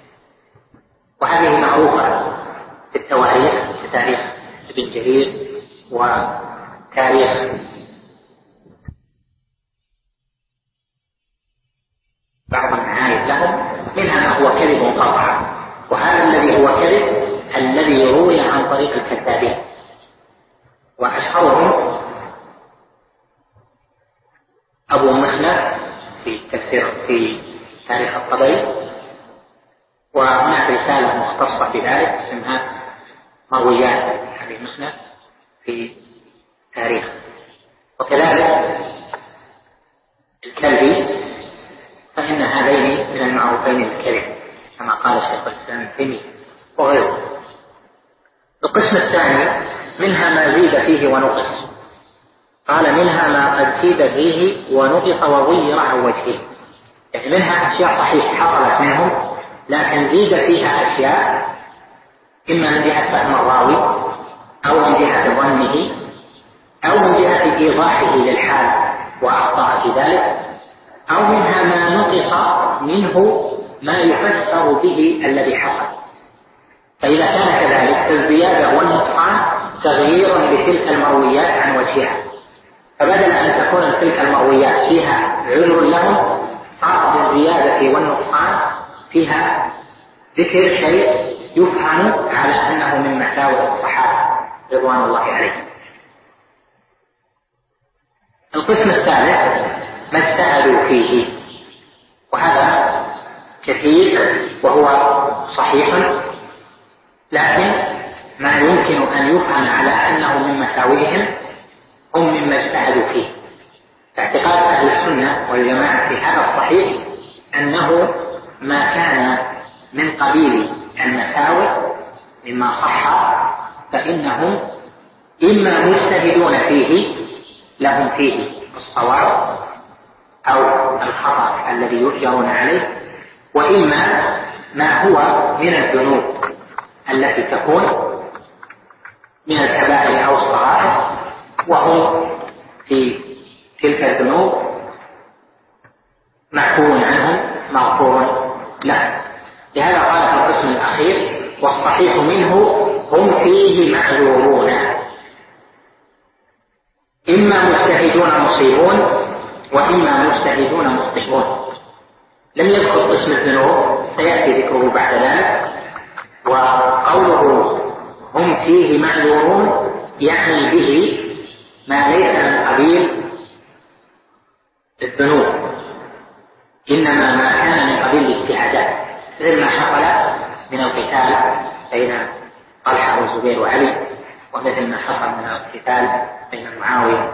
وهذه معروفة في التواريخ، في تاريخ ابن جرير وتاريخ بعض المعايب لهم، منها ما هو كذب قطعا، وهذا الذي هو كذب الذي روي عن طريق الكذابين، وأشهرهم أبو مخلد في تاريخ الطبري، وهناك رسالة مختصة بذلك اسمها مرويات أبي مخلد في تاريخ، وكذلك الكلبي، فإن هذين من المعروفين بالكذب كما قال شيخ الإسلام ابن تيمية وغيره. القسم الثاني منها ما زيد فيه ونقص، قال منها ما قد زيد فيه ونقص وغير عن وجهه، يعني منها أشياء صحيحة حصلت منهم لكن زيد فيها أشياء إما من جهة فهم الراوي أو من جهة ظنه أو من جهة إيضاحه للحال وأخطأ في ذلك، أو منها ما نقص منه ما يفسر به الذي حصل. فإذا كان كذلك الزيادة والنقصان تغيير لتلك المرويات عن وجهها، فبدل أن تكون تلك المرويات فيها عذر لهم، صارت الزيادة والنقصان فيها ذكر شيء يفهم على أنه من مساوئ الصحابة رضوان الله عليهم. القسم الثالث ما اجتهدوا فيه، وهذا كثير وهو صحيح، لكن ما يمكن أن يفهم على أنه من مساوئهم هم مما اجتهدوا فيه. فاعتقاد أهل السنة والجماعة في هذا الصحيح أنه ما كان من قبيل المساوئ مما صح فإنهم إما مجتهدون فيه لهم فيه الصواب أو الخطأ الذي يؤجرون عليه، وإما ما هو من الذنوب التي تكون من الكبائر أو الصغائر، وهم في تلك الذنوب معفو عنهم مغفور له. لهذا قال في القسم الأخير والصحيح منه هم فيه معذورون، إما مجتهدون مصيبون وإما مجتهدون مخطئون. لم يذكر قسم الذنوب، سيأتي ذكره بعد ذلك. وقوله هم فيه معذورون يعني به ما ليس من قبيل الذنوب، إنما ما كان من قبيل الاجتهادات، مثل ما حصل من القتال بين طلحة والزبير وعلي، ومثل ما حصل من القتال بين معاوية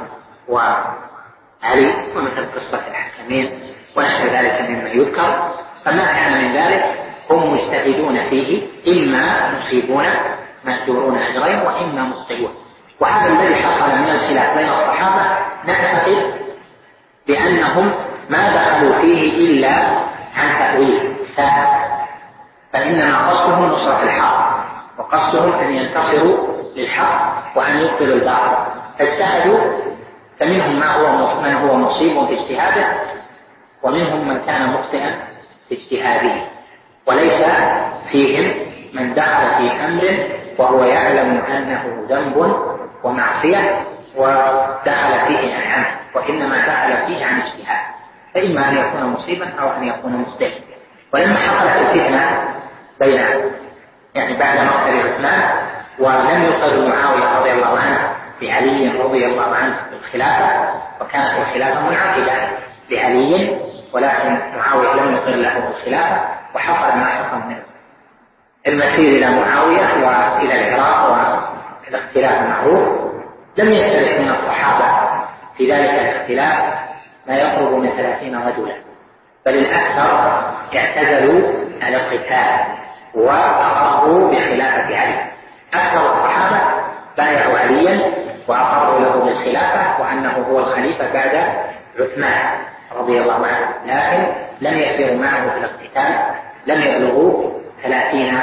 وعلي، ومثل قصة الحكمين ونحو ذلك مما يذكر. فما كان من ذلك هم مجتهدون فيه، إما مصيبون مأجورون أجرين وإما مخطئون. وهذا الذي حصل من الخلاف بين الصحابة نعتقد بأنهم ما دخلوا فيه إلا عن تأويل ساء، فإنما قصدهم نصرة الحق، وقصدهم أن ينتصروا للحق وأن يبطلوا الباطل، فاجتهدوا. فمنهم من هو مصيب في اجتهاده، ومنهم من كان مخطئا في اجتهاده، وليس فيهم من دخل في أمر وهو يعلم أنه ذنب ومعصية ودخل فيه عنه، وإنما دخل فيه عن اجتهاد، فإما أن يكون مصيبا أو أن يكون مخطئا. ولما حصلت الفتنة بين بعد مقتل عثمان ولم يقر معاوية رضي الله عنه لعلي رضي الله عنه بالخلافة، وكانت الخلافة منعقدة لعلي ولكن معاوية لم يقر له بالخلافة، وحصل ما حصل من المسير إلى معاوية وإلى العراق والاختلاف المعروف. لم يختلف من الصحابة في ذلك الاختلاف ما يقرب من 30 رجلا، بل الأكثر اعتزلوا القتال وأقروا بخلافة علي. أكثر الصحابة بايعوا عليا وأقروا له بالخلافة وأنه هو الخليفة بعد عثمان رضي الله عنه، لكن لم يسيروا معه في الاقتتال، لم يبلغوا 30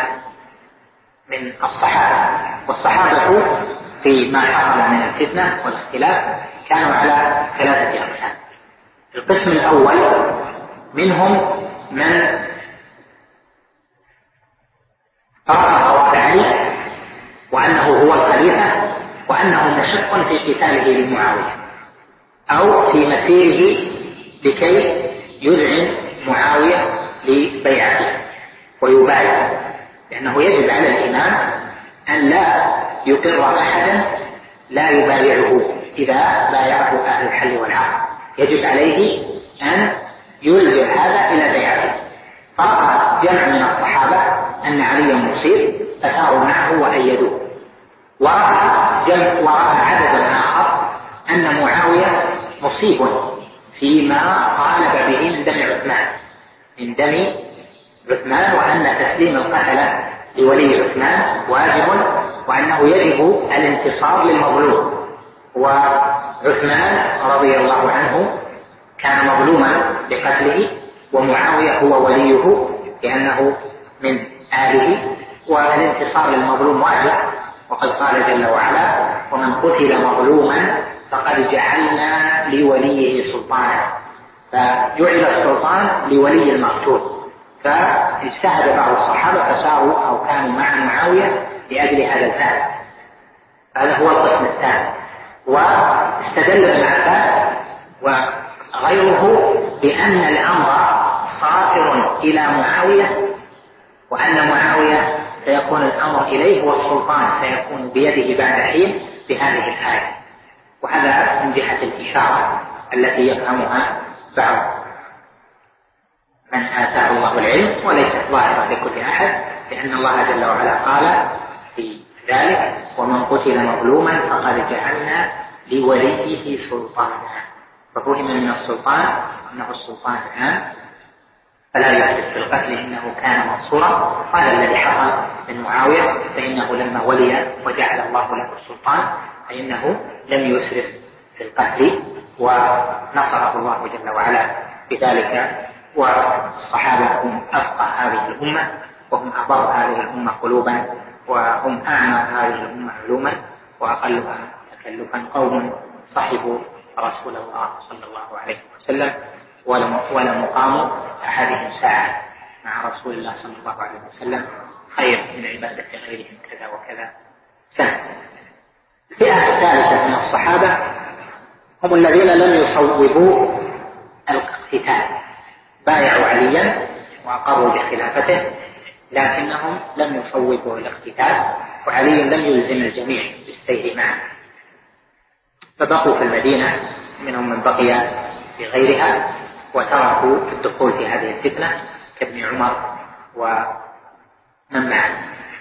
من الصحابة. والصحابة فيما حصل من الفتنة والاختلاف كانوا على 3 أقسام. القسم الأول منهم من قرر علي وأنه هو الخليفة، وأنه مشق في قتاله لمعاوية أو في مسيره لكي يذعن معاوية لبيعته ويبايع، لأنه يجب على الإمام أن لا يقر أحدا لا يبايعه إذا بايعه أهل الحل والعقد، يجب عليه أن يلجئ هذا إلى بيعته. فرأى جمع من الصحابة أن عليا مصيب فساروا معه وأيدوه، ورأى عدد آخر أن معاوية مصيب فيما طالب به من دم عثمان، من دم عثمان، وأن تسليم القتلة لولي عثمان واجب، وأنه يجب الانتصار للمظلوم. وعثمان رضي الله عنه كان مظلوما بقتله، ومعاوية هو وليه لأنه من آله، والانتصار للمظلوم واجب. وقد قال جل وعلا: ومن قتل مظلوما فقد جعلنا لوليه سلطانا، فجعل السلطان لولي المقتول. فاجتهد بعض الصحابة فساروا أو كانوا مع معاوية لأجل هذا الفعل. هذا هو القسم الثاني. واستدل ابن عباس وغيره بأن الأمر صائر إلى معاوية، وأن معاوية سيكون الأمر إليه والسلطان سيكون بيده بعد حين بهذه الآية. وهذا من جهة الإشارة التي يفهمها بعض من آتاه الله العلم، وليست ظاهرة لكل أحد، لأن الله جل وعلا قال في ذلك: ومن قتل مظلوما فقد جعلنا لوليه سلطانا. ففهم من السلطان أنه السلطان الآن، فلا يحدث في القتل إنه كان منصورا. هذا الذي حصل من معاوية، فإنه لما ولي وجعل الله له السلطان فإنه لم يسرف في القتل، ونصره الله جل وعلا بذلك. والصحابة هم أفقه هذه الأمة، وهم أبر هذه الأمة قلوبا، وهم أعمق هذه الأمة علوما، وأقلها تكلفا قوم صحبوا رسول الله صلى الله عليه وسلم ولم يقام أحدهم ساعة مع رسول الله صلى الله عليه وسلم خير من عبادة غيرهم كذا وكذا سنة. الفئة الثالثة من الصحابة هم الذين لم يصوبوا الاقتتال، بايعوا عليا وأقروا بخلافته، لكنهم لم يصوبوا الاقتتال، وعلي لم يلزم الجميع بالسير معه، فبقوا في المدينة، منهم من بقي في غيرها وتركوا الدخول في هذه الفتنة كابن عمر ومن معه.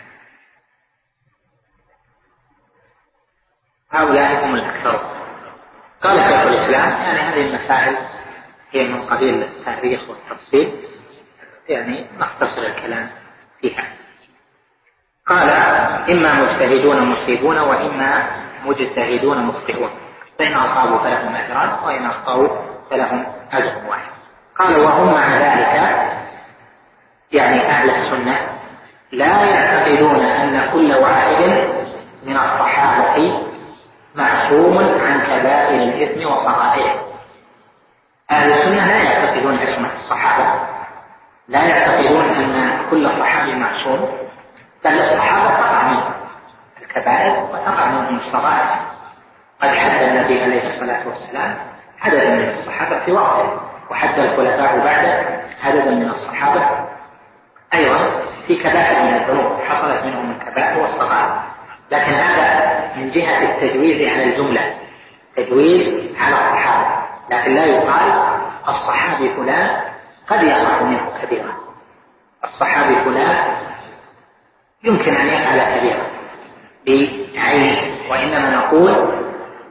هؤلاء هم الأكثر. قال شيخ الإسلام: يعني هذه المسائل هي من قبيل التاريخ والتفصيل، يعني نختصر الكلام فيها. قال: إما مجتهدون مصيبون، وإما مجتهدون مخطئون، فإن أصابوا فلهم أجران، وإن أخطأوا فلهم أجر واحد. قال: وهم مع ذلك، يعني أهل السنة، لا يعتقدون أن كل واحد من الصحابة معصوم عن كبائر الإثم وصغائره. أهل السنة لا يعتقدون عصمة الصحابة، لا يعتقدون أن كل صحابي معصوم، بل الصحابة تقع منهم الكبائر وتقع منهم الصغائر. قد حد النبي عليه الصلاة والسلام عددا من الصحابة في وقته، وحد الخلفاء بعده عددا من الصحابة أيضا في كبائر من الذنوب حصلت منهم الكبائر والصغائر، لكن هذا من جهة التجويز على الجملة، تجويز على الصحابة، لكن لا يقال الصحابي فلان قد يقع منه كبيرة، الصحابي فلان يمكن أن يفعل كبيرة بعينه، وإنما نقول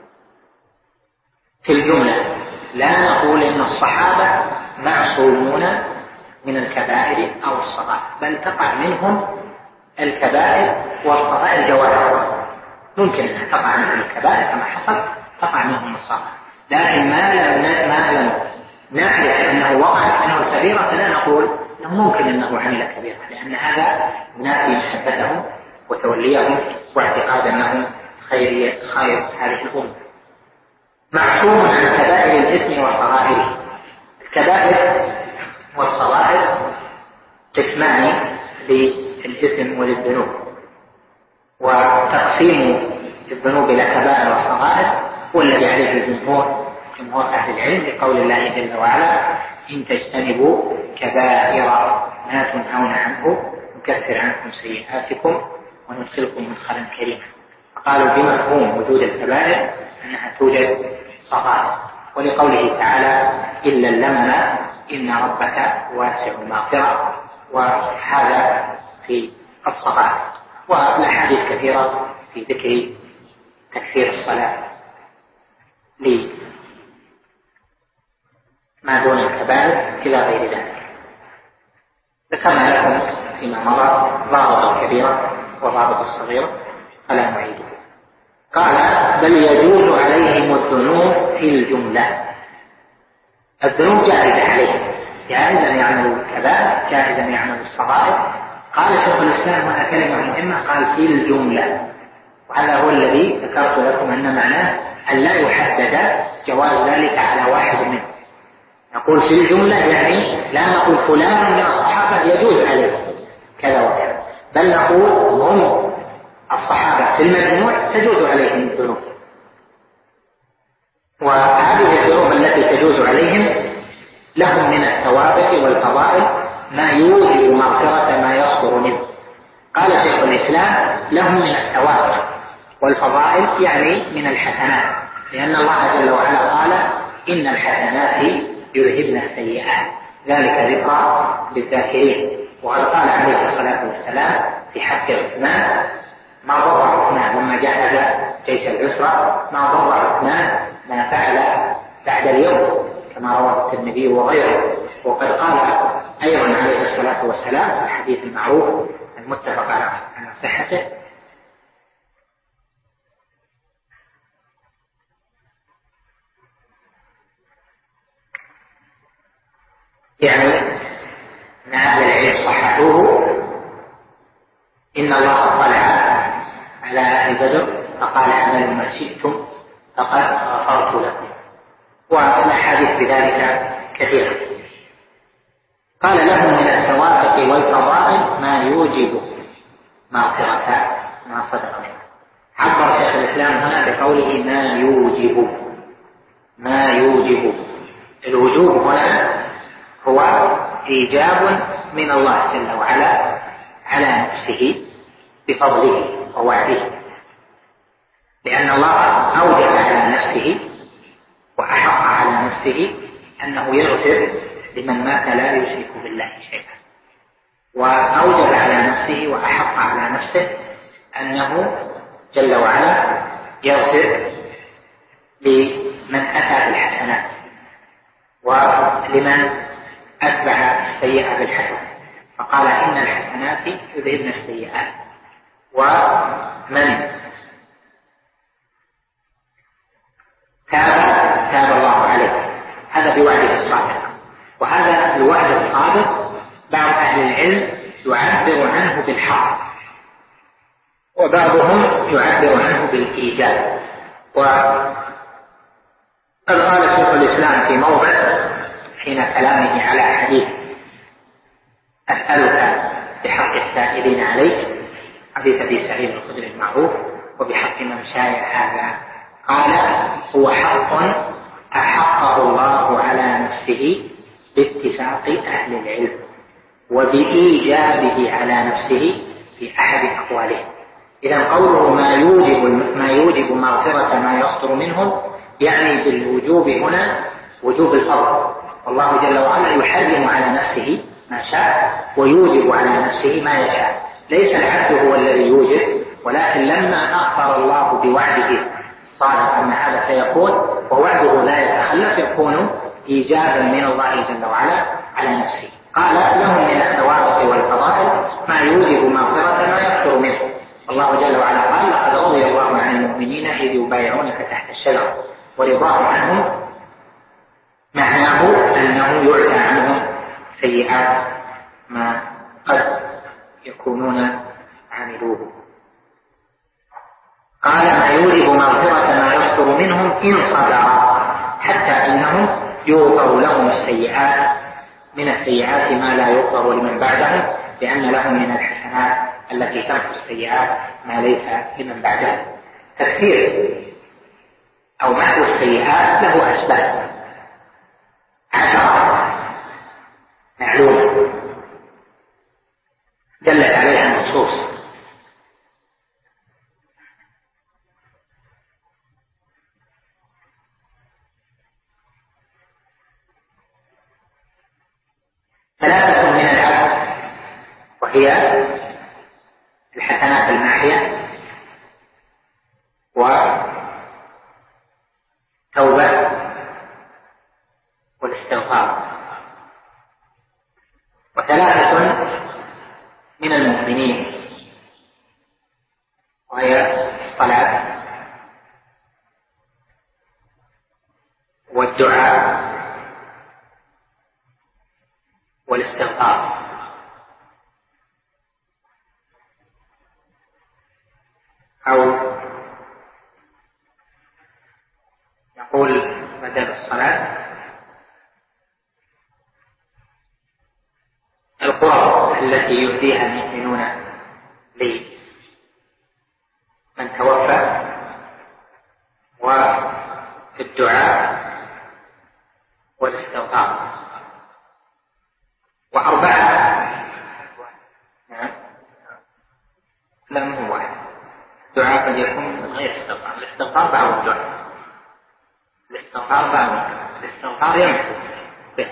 في الجملة، لا نقول إن الصحابة معصومون من الكبائر أو الصغائر، بل تقع منهم الكبائر والصغائر جوازا، ممكن أن تقع منهم الكبائر كما حصل، تقع منهم الصغائر، لكن ما لم نعرف أنه وقعت منه الكبيرة فلا نقول أنه ممكن أنه عمل كبيرة، لأن هذا ينافي محبتهم وتوليهم واعتقاد أنهم خير هذه الأمة. معصوم عن كبائر الإثم وصغائره. الكبائر والصغائر قسمان للإثم وللذنوب، وتقسيم الذنوب إلى كبائر وصغائر هو الذي عليه جمهور أهل العلم، لقول الله جل وعلا: إن تجتنبوا كبائر ما تنهون عنه نكفر عنكم سيئاتكم وندخلكم مدخلا كريما. فقالوا بمفهوم وجود الكبائر أنها توجد صغائر، ولقوله تعالى: إلا اللمم إن ربك واسع المغفرة، وهذا في الصغائر. والأحاديث كثيرة في ذكر تكفير الصلاة لما دون الكبائر إلى غير ذلك. ذكرنا لكم فيما مضى ضابط الكبيرة وضابط الصغيرة فلا نعيده. قال: بل يجوز عليهم الذنوب في الجملة. الذنوب جائزة عليهم، جائزا يعملوا الكبائر، جائزا يعملوا الصغائر. قال شيخ الإسلام هنا كلمة مهمة، قال في الجملة، وهذا هو الذي ذكرت لكم أن معناه أن لا يحدد جواز ذلك على واحد منه. نقول في الجملة يعني لا نقول فلان من الصحابة يجوز عليه كذا وكذا، بل نقول هم الصحابة في المجموع تجوز عليهم الذنوب، وهذه الذنوب التي تجوز عليهم لهم من الثوابت والفضائل ما يوجب مغفرة ما يصدر منه. قال شيخ الإسلام لهم من الثواب والفضائل يعني من الحسنات، لأن الله جل وعلا قال إن الحسنات يذهبن السيئات ذلك ذكرى للذاكرين. وقد قال عليه الصلاة والسلام في حق عثمان ما ضر عثمان لما جهز جيش العسرة ما ضر عثمان ما فعل بعد اليوم كما رواه الترمذي وغيره. وقد قال أيضا عليه الصلاة والسلام في الحديث المعروف المتفق على صحته يعني أن أهل العلم صححوه إن الله اطلع على أهل بدر فقال اعملوا ما شئتم فقد غفرت لكم، والأحاديث بذلك كثيرة. قال لهم من الثوابت والفضائل ما يوجب مغفرة ما صدق منه. عبر شيخ الإسلام هنا بقوله ما يوجب. الوجوب هنا هو إيجاب من الله جل وعلا على نفسه بفضله ووعده، لأن الله أوجب على نفسه وأحق على نفسه أنه يغفر لمن مات لا يشرك بالله شيئا، وأوجب على نفسه وأحق على نفسه أنه جل وعلا يغفر لمن أتى بالحسنات ولمن أتبع السيئة بالحسنة، فقال إن الحسنات يذهبن السيئات، ومن تاب الله عليه. هذا بوعده الصادق، وهذا الوعد الصادق بعض أهل العلم يعبر عنه بالحق وبعضهم يعبر عنه بالإيجاب. وقد قال شيخ الإسلام في موضع حين كلامه على حديث أسألك بحق السائلين عليك، حديث أبي سعيد الخدري المعروف، وبحق من شاء هذا، قال هو حق أحقه الله على نفسه باتفاق أهل العلم وبإيجابه على نفسه في أحد أقواله. إذن قوله ما يوجب مغفرة ما يصدر منهم يعني بالوجوب هنا وجوب الفضل، والله جل وعلا يحرم على نفسه ما شاء ويوجب على نفسه ما يشاء. ليس العبد هو الذي يوجب، ولكن لما أخبر الله بوعده صادق أن هذا سيكون ووعده لا يتخلف يكون إيجابا من الله جل وعلا على نفسه. قال لهم من الثوابت والفضائل ما يوجب مغفرة ما يكثر منه. الله جل وعلا قال لقد رضي الله عن المؤمنين إذ يبايعونك تحت الشجرة ورضاه عنهم معناه أنه يعفى عنهم سيئات ما قد يكونون عملوه. قال ما يوجب مغفرة ما يصدر منهم إن صبر حتى إنهم يغفر لهم السيئات من السيئات ما لا يغفر لمن بعدهم، لأن لهم من الحسنات التي تمحو السيئات ما ليس لمن بعدهم. تكفير أو محو السيئات له أسباب 10 معلومة دلت عليها النصوص. ثلاثة من العبد، وهي الحسنات الماحية وتوبة والاستغفار. وثلاثة من المؤمنين، وهي الصلاة والدعاء والاستغفار. أو نقول بدل الصلاة القرب التي يؤديها المؤمنون لمن توفى، والدعاء والاستغفار. 4 الاستغفار بعض الاستغفار ينفع به.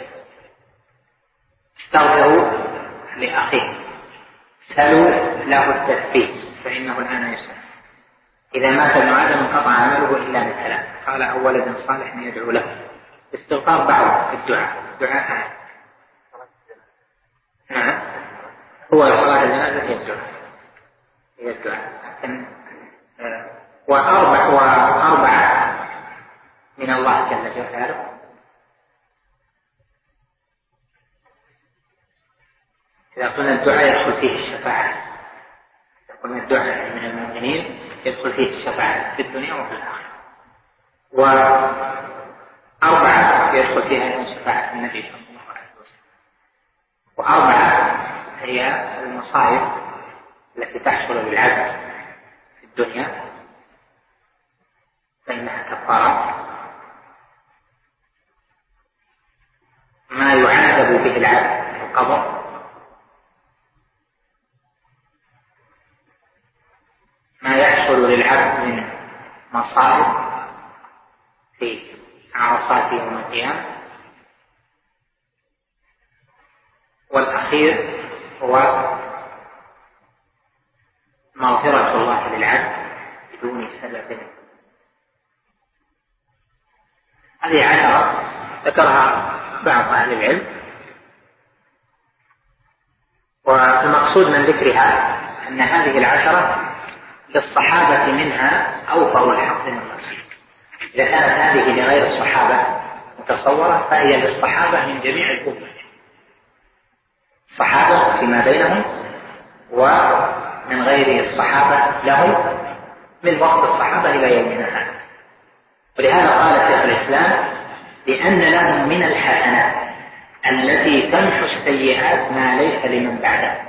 استغفروا لأخيه، سلوا له التثبيت فإنه الآن يسأل. إذا مات ابن آدم انقطع عمله إلا من ثلاث، قال أو ولد صالح يدعو له. استغفار بعض الدعاء، دعاء نعم هو صلاة الجنازة هي الدعاء. وأربعة من الله جل جلاله إذا قلنا الدعاء يدخل فيه الشفاعة، إذا قلنا الدعاء من المؤمنين يدخل فيه الشفاعة في الدنيا وفي الآخرة. وأربعة يدخل فيها شفاعة النبي صلى الله عليه وسلم. وأربعة هي المصائب التي تحصل للعبد في الدنيا فإنها كفارات. ما يعذب به العبد في القبر، ما يحصل للعبد من مصائب في عرصات يوم القيامة، والأخير هو مغفرة الله للعبد بدون سبب. هذه 10 ذكرها بعض أهل العلم، والمقصود من ذكرها أن هذه 10 للصحابة منها أوفر الحق من النصيب. إذا كانت هذه لغير الصحابة متصورة فهي للصحابة من جميع الأمة، الصحابة فيما بينهم ومن غير الصحابة لهم من وقت الصحابة إلى يومنا هذا. ولهذا قال شيخ الإسلام لأن لهم من الحسنات التي تمحو السيئات ما ليس لمن بعدهم،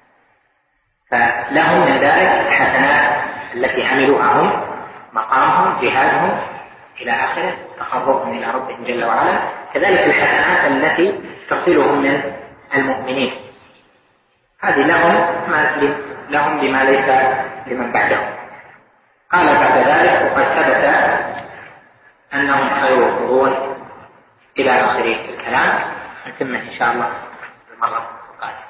فلهم من ذلك الحسنات التي عملوها هم، مقامهم، جهادهم إلى آخره، تقربهم إلى ربهم جل وعلا، كذلك الحسنات التي تصلهم من المؤمنين، هذه لهم بما ليس لمن بعدهم. قال بعد ذلك وقد ثبت أنهم خير القرون إلى آخر الكلام. نتم إن شاء الله المرة القادمة.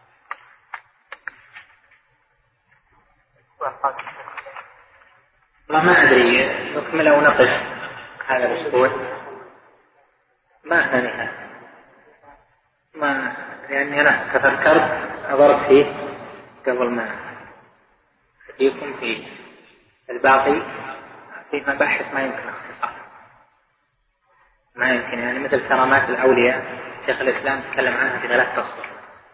والله ما أدري نكمل أو نقف هذا الأسبوع، ما أنا نهاية لأني أنا تفكرت نظرت فيه قبل ما أجيكم في الباقي في مباحث ما يمكن اختصار، ما يمكن يعني مثل كرامات الأولياء شيخ الإسلام تكلم عنها في 3 أسطر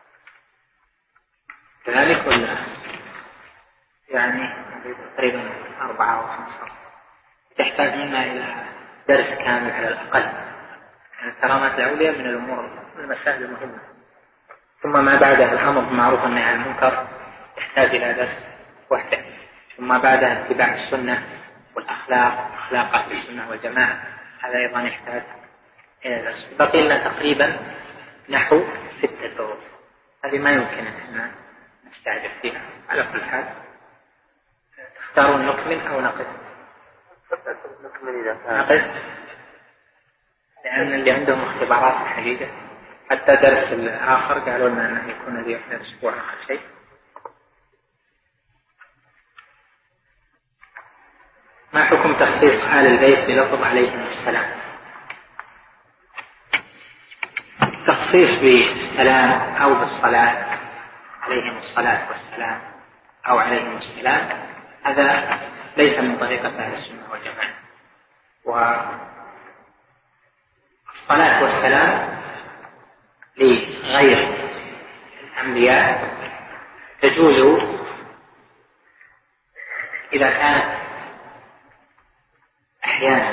كذلك، ولا يعني تقريبا 4 أو 5 تحتاج منا إلى درس كامل على الأقل. يعني كرامات الأولياء من الأمور المسائل المهمة، ثم ما بعدها الأمر بالمعروف والنهي عن المنكر يحتاج إلى درس وحده، ثم بعدها اتباع السنة والأخلاق، أخلاق أهل السنة والجماعة، هذا أيضا يحتاج إلى درس. بقي لنا تقريبا نحو 6 دروس، هذه ما يمكن أن نستعجل فيها. على كل حال تختارون نكمل أو نقف؟ نقف، لأن اللي عندهم اختبارات الحقيقة حتى درس الآخر قالوا لنا أنه يكون اليوم الأسبوع آخر شيء. ما حكم تخصيص آل البيت بلفظ عليهم السلام؟ تخصيص بالسلام أو بالصلاة عليهم الصلاة والسلام أو عليهم السلام هذا ليس من طريقة أهل السنة والجماعة. والصلاة والسلام لغير الأنبياء تجوز إذا كانت أحيانا،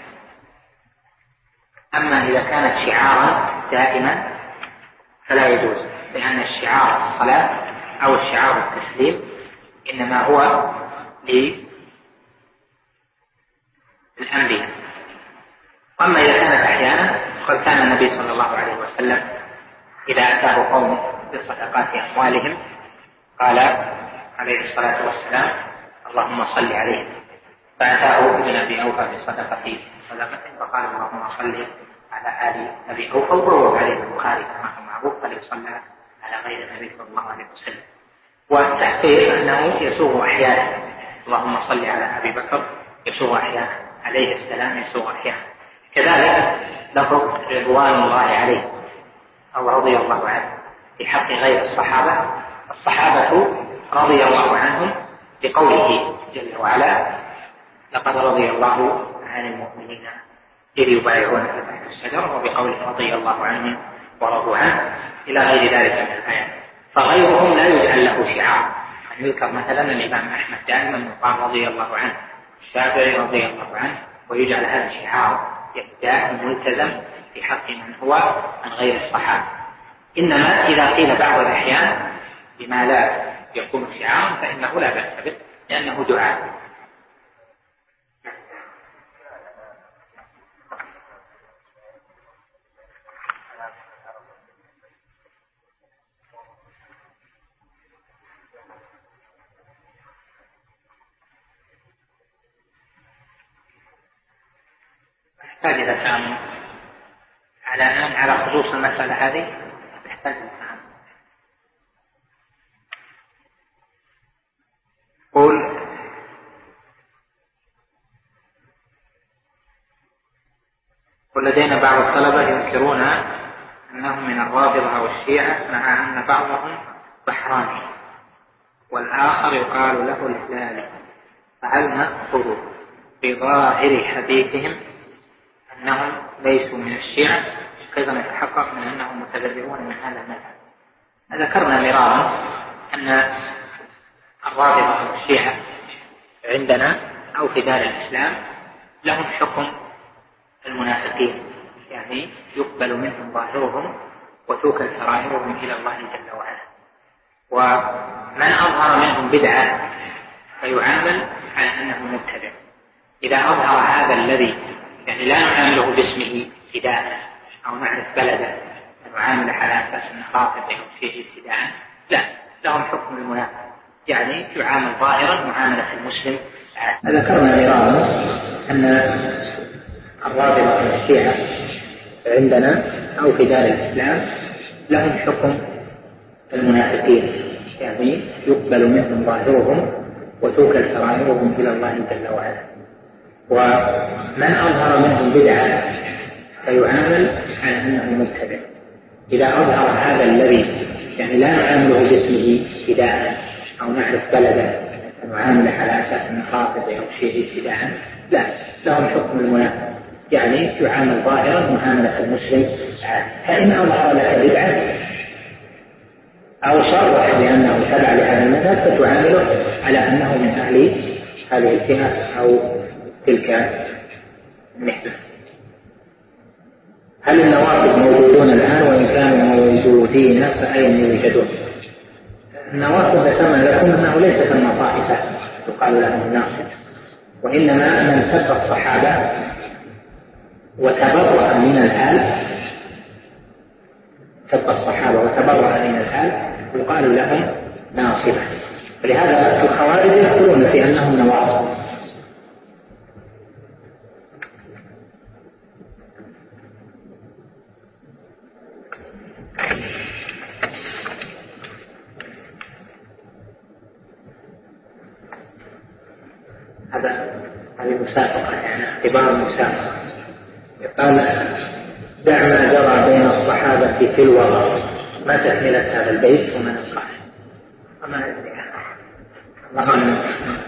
أما إذا كانت شعارا دائما فلا يجوز، لأن الشعار الصلاة أو الشعار التسليم إنما هو للأنبياء. أما إذا كانت أحيانا قد كان النبي صلى الله عليه وسلم إذا أتاه قوم بصدقات أموالهم قال عليه الصلاة والسلام اللهم صل عليهم، فأتاه ابن أبي أوفى بصدقة صدقة فقال اللهم صل على آل أبي أوفى، وروى عليه البخاري كما هو معروف فليصلى على غير النبي صلى الله عليه وسلم. والتحقيق أنه يسوغ أحيانا اللهم صل على أبي بكر، يسوغ أحيانا عليه السلام، يسوغ أحيانا. كذلك لفظ رضوان الله عليه أو رضي الله عنه في حق غير الصحابة. الصحابة رضي الله عنهم بقوله جل وعلا لقد رضي الله عن المؤمنين إذ يبايعونك تحت الشجرة، وبقوله رضي الله عنهم ورضوا عنه إلى غير ذلك من الآيات. فغيرهم لا يجعل له شعار، يعني يذكر مثلا الإمام أحمد دائما يقال رضي الله عنه، الشافعي رضي الله عنه، ويجعل هذا شعار يبدأ ملتزم في حق من هو عن غير الصحابة. إنما إذا قيل بعض الأحيان بما لا يكون شعارا فإنه لا بأس به لأنه دعاء. تحتاج إلى فهم على خصوص المسألة هذه، تحتاج إلى فهم. ولدينا بعض الطلبة ينكرون أنهم من الرافضة والشيعة، مع أن بعضهم بحراني والآخر يقال له الهلالي، فهل نأخذ بظاهر حديثهم أنهم ليسوا من الشيعة كيف نتحقق من أنهم متبرئون من هذا المذهب؟ ذكرنا مرارا أن الرافضة والشيعة عندنا أو في دار الإسلام لهم حكم المنافقين، يعني يقبل منهم ظاهرهم وتوكل سرائرهم إلى الله جل وعلا. ومن أظهر منهم بدعة فيعامل على أنه مبتدع. إذا أظهر هذا الذي يعني لا نعامله باسمه ابتداء أو نعرف بلده نعامل على أساس أنه رافض أو فيه ابتداء، لا، لهم حكم المنافق، يعني يعامل ظاهرا معاملة المسلم. ذكرنا مرارا أن الرافضة والشيعة عندنا أو في دار الإسلام لهم حكم المنافقين، يعني يقبل منهم ظاهرهم وتوكل سرائرهم إلى الله جل وعلا. ومن أظهر منهم بدعة فيعامل على أنه مبتدع. إذا أظهر هذا الذي يعني لا نعامله باسمه ابتداء أو نعرف بلده نعامله على أساس أنه رافض أو شيء ابتداء، لا، لهم حكم المنافق، يعني يعامل ظاهرا معاملة المسلم. فإن أظهر لك بدعة أو صرح بأنه تبع لهذا المذهب فتعامله على أنه من أهل هذه الفئة أو تلك النحلة. هل النوافذ موجودون الآن؟ وإن كانوا موجودين فأين يوجدون؟ النوافذ ذكرنا لكم أنه ليس كما طائفة يقال لهم الناصب، وإنما من سب الصحابة وتبرأ من الآل، سب الصحابة وتبرأ من الآل يقال لهم ناصبة. ولهذا الخوارج يقولون في أنهم نواصب. هذه مسابقة، يعني اختبار مسابقة. يقال دع ما جرى بين الصحابة في الوغى، ما تكملة هذا البيت ومن القائل وما أدري الله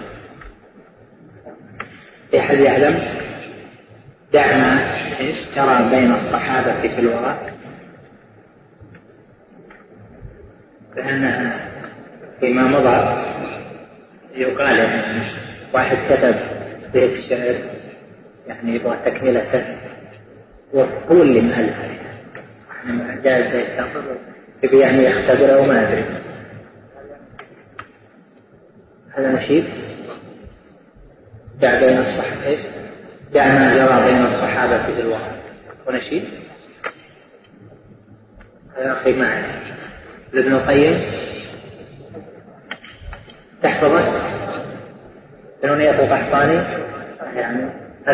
في أحد يعلم. دع ما جرى بين الصحابة في الوغى، لأنها فيما مضى يقال واحد كتب ذلك الشعر يعني يبغى تكملته وكل اللي مألف يعني جاء يستغفر يبي يعني يختبره وما أدري. هذا نشيد دع بين الصحابة، دع ما جرى بين الصحابة في الوغى ونشيد. يا أخي معي ابن القيم تحفظه بنونية القحطاني يعني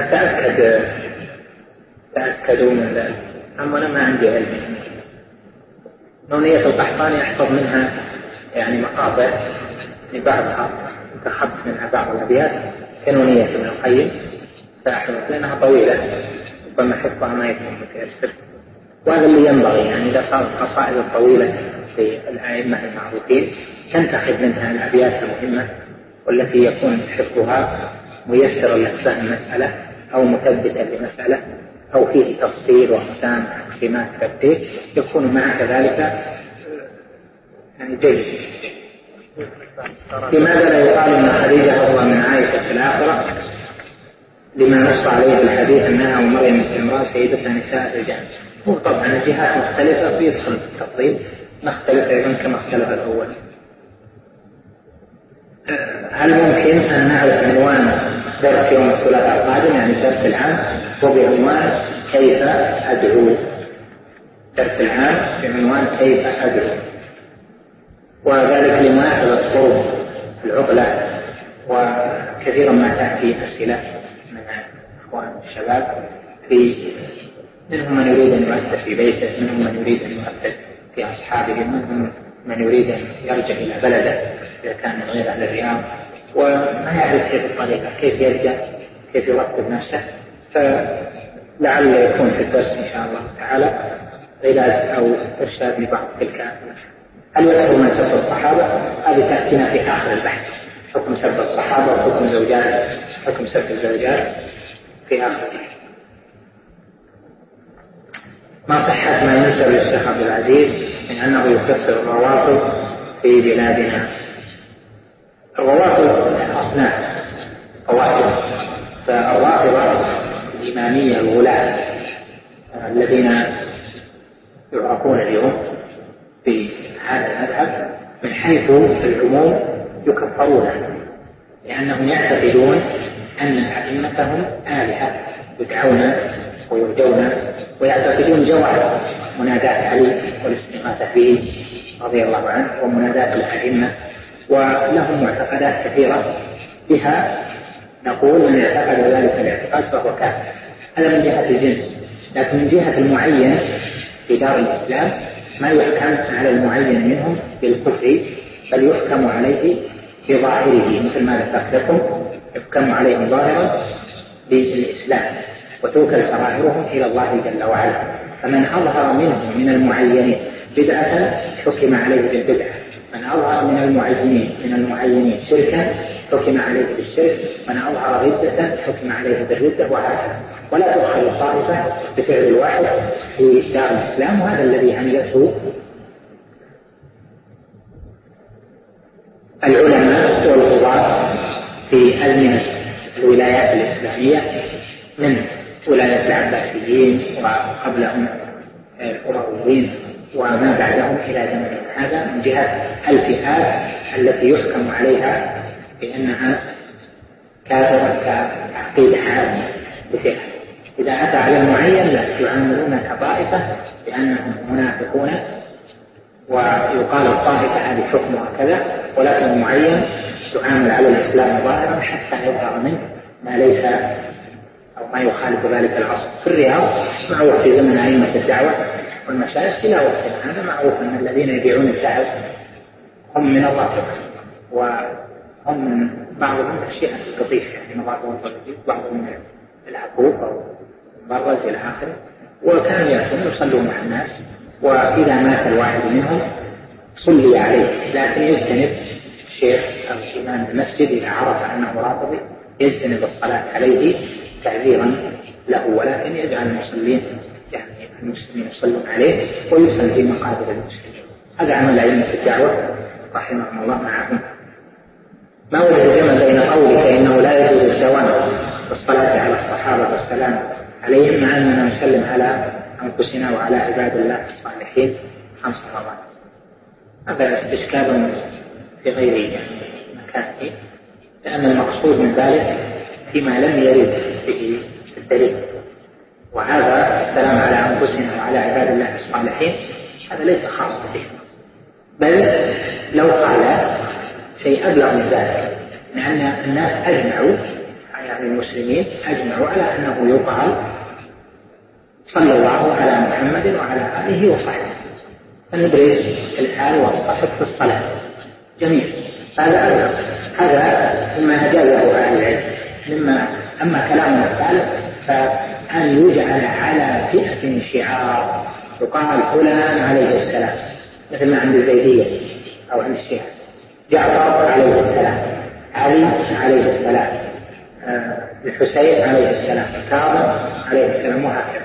تأكدوا من ذلك، أما أنا ما عندي علم. نونية القحطاني أحفظ منها يعني مقاطع لبعضها، أخذت منها بعض الأبيات كنونية ابن القيم فأحفظ لأنها طويلة ربما حفظها ما يكون متيسر، وهذا اللي ينبغي. يعني إذا صارت قصائد الطويلة في الأئمة المعروفين تنتخب منها الأبيات المهمة والتي يكون حفظها ميسرا لفهم مسألة أو مثبتا لمسألة أو فيه تفصيل وأقسام تقسيمات ترتيب، يكون معك ذلك يعني جيد. لماذا لا يقال أن خديجة أفضل من عائشة في الآخرة لما نص عليه الحديث أنها ومريم امرأة سيدة نساء الرجال؟ هو طبعا الجهات مختلفة فيدخل في التفضيل نختلف أيضا كما اختلف الأول. هل ممكن أن نعرف عنوان درس يوم الثلاثاء القادم يعني الدرس العام وبعنوان كيف أدعو؟ درس العام بعنوان كيف أدعو، وذلك لمناسبة قرب العطلة وكثيرا ما تأتي أسئلة من أخوان الشباب منهم من يريد أن يؤثر في بيته، منهم من يريد أن يؤثر في أصحابه، منهم من يريد أن يرجع إلى بلده إذا كان من غير أهل الرياض وما يعرف كيف الطريقة، كيف يرجع، كيف يرتب نفسه. فلعل يكون في الدرس إن شاء الله تعالى علاج أو إرشاد لبعض تلك المسائل. هل يذكر من سب الصحابة؟ هذه تأتينا في آخر البحث، حكم سب الصحابة وحكم الزوجات، حكم سب الزوجات في آخر البحث. ما صحة ما ينسب للشيخ عبد العزيز من أنه يكفر الروافض في بلادنا؟ الروافض أصناف روافض، فالرافضة الإمامية الغلاة الذين يعرفون اليوم في هذا المذهب من حيث العموم يكفرون، لأنهم يعتقدون أن أئمتهم آلهة يدعون ويرجون، ويعتقدون جوهر مناداة علي والاستغاثة به رضي الله عنه ومناداة الأئمة، ولهم معتقدات كثيرة بها نقول من اعتقد ذلك الاعتقاد فهو كافر. هذا من جهة الجنس، لكن من جهة المعين في دار الإسلام ما يحكم على المعين منهم بالكفر، بل يحكم عليه بظاهره مثل ما ذكرت لكم، يحكم عليه ظاهرا بالإسلام وتوكل سرائرهم إلى الله جل وعلا. فمن أظهر منهم من المعينين بدعة حكم عليه بالبدعة، من أظهر من المعينين شركا حكم عليه بالشرك، من أظهر ردة حكم عليه بالردة، وهكذا. ولا تدخل الطائفة بفعل الواحد في دار الإسلام، وهذا الذي عملته العلماء والقضاة في أزمنة الولايات الإسلامية من ولاية العباسيين وقبلهم الأمويين وما بعدهم إلى زمن هذا، من جهة الفئات التي يحكم عليها بأنها كافرة كعقيدة عامة بفئة. إذا أتى على المعين لا يعاملون كطائفة بأنهم منافقون، ويقال الطائفة هذه حكمها كذا، ولكن المعين يعامل على الإسلام ظاهرا حتى يظهر منه ما ليس أو ما يخالف ذلك الأصل. في الرياض معروف في زمن أئمة الدعوة والمشايخ إلى وقتنا هذا معروف أن الذين يبيعون الذهب هم من الرافضة، وهم من بعضهم أشياء لطيفة يعني بعضهم طبيعي بعضهم من العقوق أو برز إلى آخره، وكانوا يأتون يصلون مع الناس، وإذا مات الواحد منهم صلي عليه، لكن يجتنب الشيخ أو إمام المسجد إذا عرف أنه رافضي يجتنب الصلاة عليه تعذيرا له، ولكن يجعل المصلين يعني المسلمين يصلون عليه ويدفن في مقابر المسلمين. هذا عمل أئمة الدعوة رحمهم الله معهم. ما وجد الجمع بين قولك إنه لا يجوز الدوام والصلاة على الصحابة والسلام عليهم مع أننا نسلم على أنفسنا وعلى عباد الله الصالحين 5 مرات؟ هذا استشكال في غير مكانه، لأن المقصود من ذلك فيما لم يرد به الدليل، وهذا السلام على أنفسنا وعلى عباد الله الصالحين هذا ليس خاص به، بل لو قال شيء أبلغ من ذلك، لأن الناس أجمعوا يعني المسلمين أجمعوا على أنه يقال صلى الله على محمد وعلى آله وصحبه، فندرس الآل والصحب في الصلاة جميع. هذا مما أجازه أهل العلم. أما كلامنا الثالث فأن يجعل على فئة شعار يقال فلان عليه السلام، مثل ما عند الزيدية أو عند الشيعة، جعفر عليه السلام، علي عليه السلام، الحسين عليه السلام، كاظم عليه السلام، وهكذا.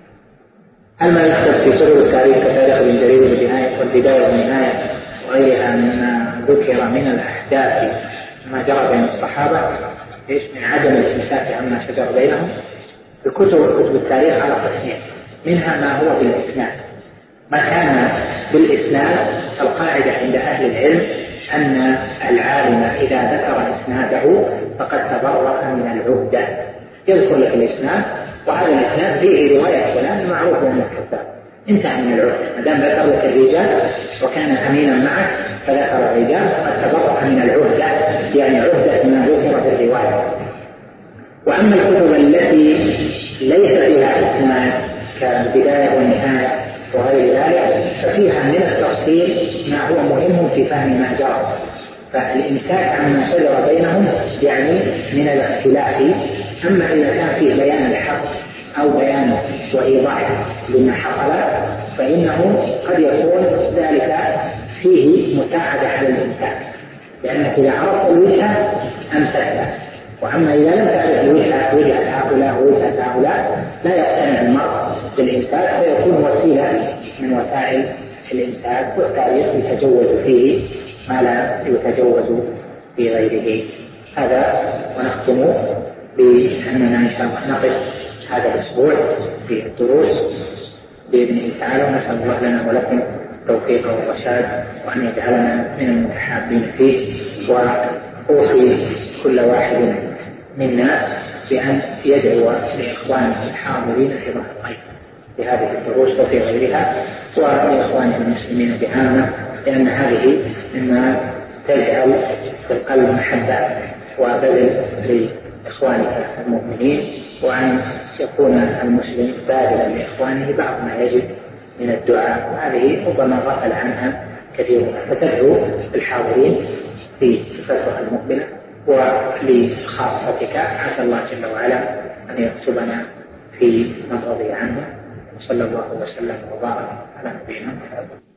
أما يدخل في كتب التاريخ كتاريخ ابن جرير والبداية والنهاية وغيرها مما ذكر من الأحداث ما جرى بين الصحابة من عدم الإمساك عما شجر بينهم، كتب التاريخ على قسمين، منها ما هو بالإسناد. ما كان بالإسناد القاعدة عند أهل العلم أن العالم إذا ذكر إسناده فقد تبرأ من العهدة، يذكر لك الإسناد وهذا الإسناد فيه رواية فلان معروف أنه كذاب، انتهى من العهدة. ما دام ذكر لك الرجال وكان أمينا معك فذكر الرجال فقد تبرأ من العهدة، يعني عهدة ما ذكر في الرواية. وأما الكتب التي ليس فيها إسناد كالبداية والنهاية وغير ذلك ففيها من التفصيل ما هو مهم في فهم ما جرى، فالإمساك عما شجر بينهم يعني من الاختلاف. أما إذا كان فيه بيان الحق أو بيان وإيضاح لما حصل فإنه قد يكون ذلك فيه مساعدة على الإمساك، لأنك إذا عرفت الوجهة أمسكت. وأما إذا لم تعرف الوجهة، وجهة هؤلاء ووجهة هؤلاء، لا يقتنع المرء بالإمساك فيكون وسيلة من وسائل الإمساك، والتاريخ يتجوز فيه ما لا يتجوز في غيره. هذا ونختم بأننا إن شاء الله نقف هذا الأسبوع في الدروس بإذن الله تعالى، ونسأل الله لنا ولكم التوفيق والرشاد وأن يجعلنا من المتحابين فيه. وأوصي كل واحد منا بأن يدعو لإخوانه الحاضرين في ظهر الغيب في هذه الدروس وفي غيرها، ولإخوانه المسلمين بعامة، لأن هذه مما تجعل في القلب محبة وبذل لإخوانه المؤمنين، وأن يكون المسلم باذلا لإخوانه بعض ما يجب من الدعاء، وهذه ربما غفل عنها كثيرون. فتدعو الحاضرين في الفترة المقبلة ولخاصتك، عسى الله جل وعلا أن يكتبنا في من رضي عنه. صلى الله وسلم وبارك على نبينا محمد.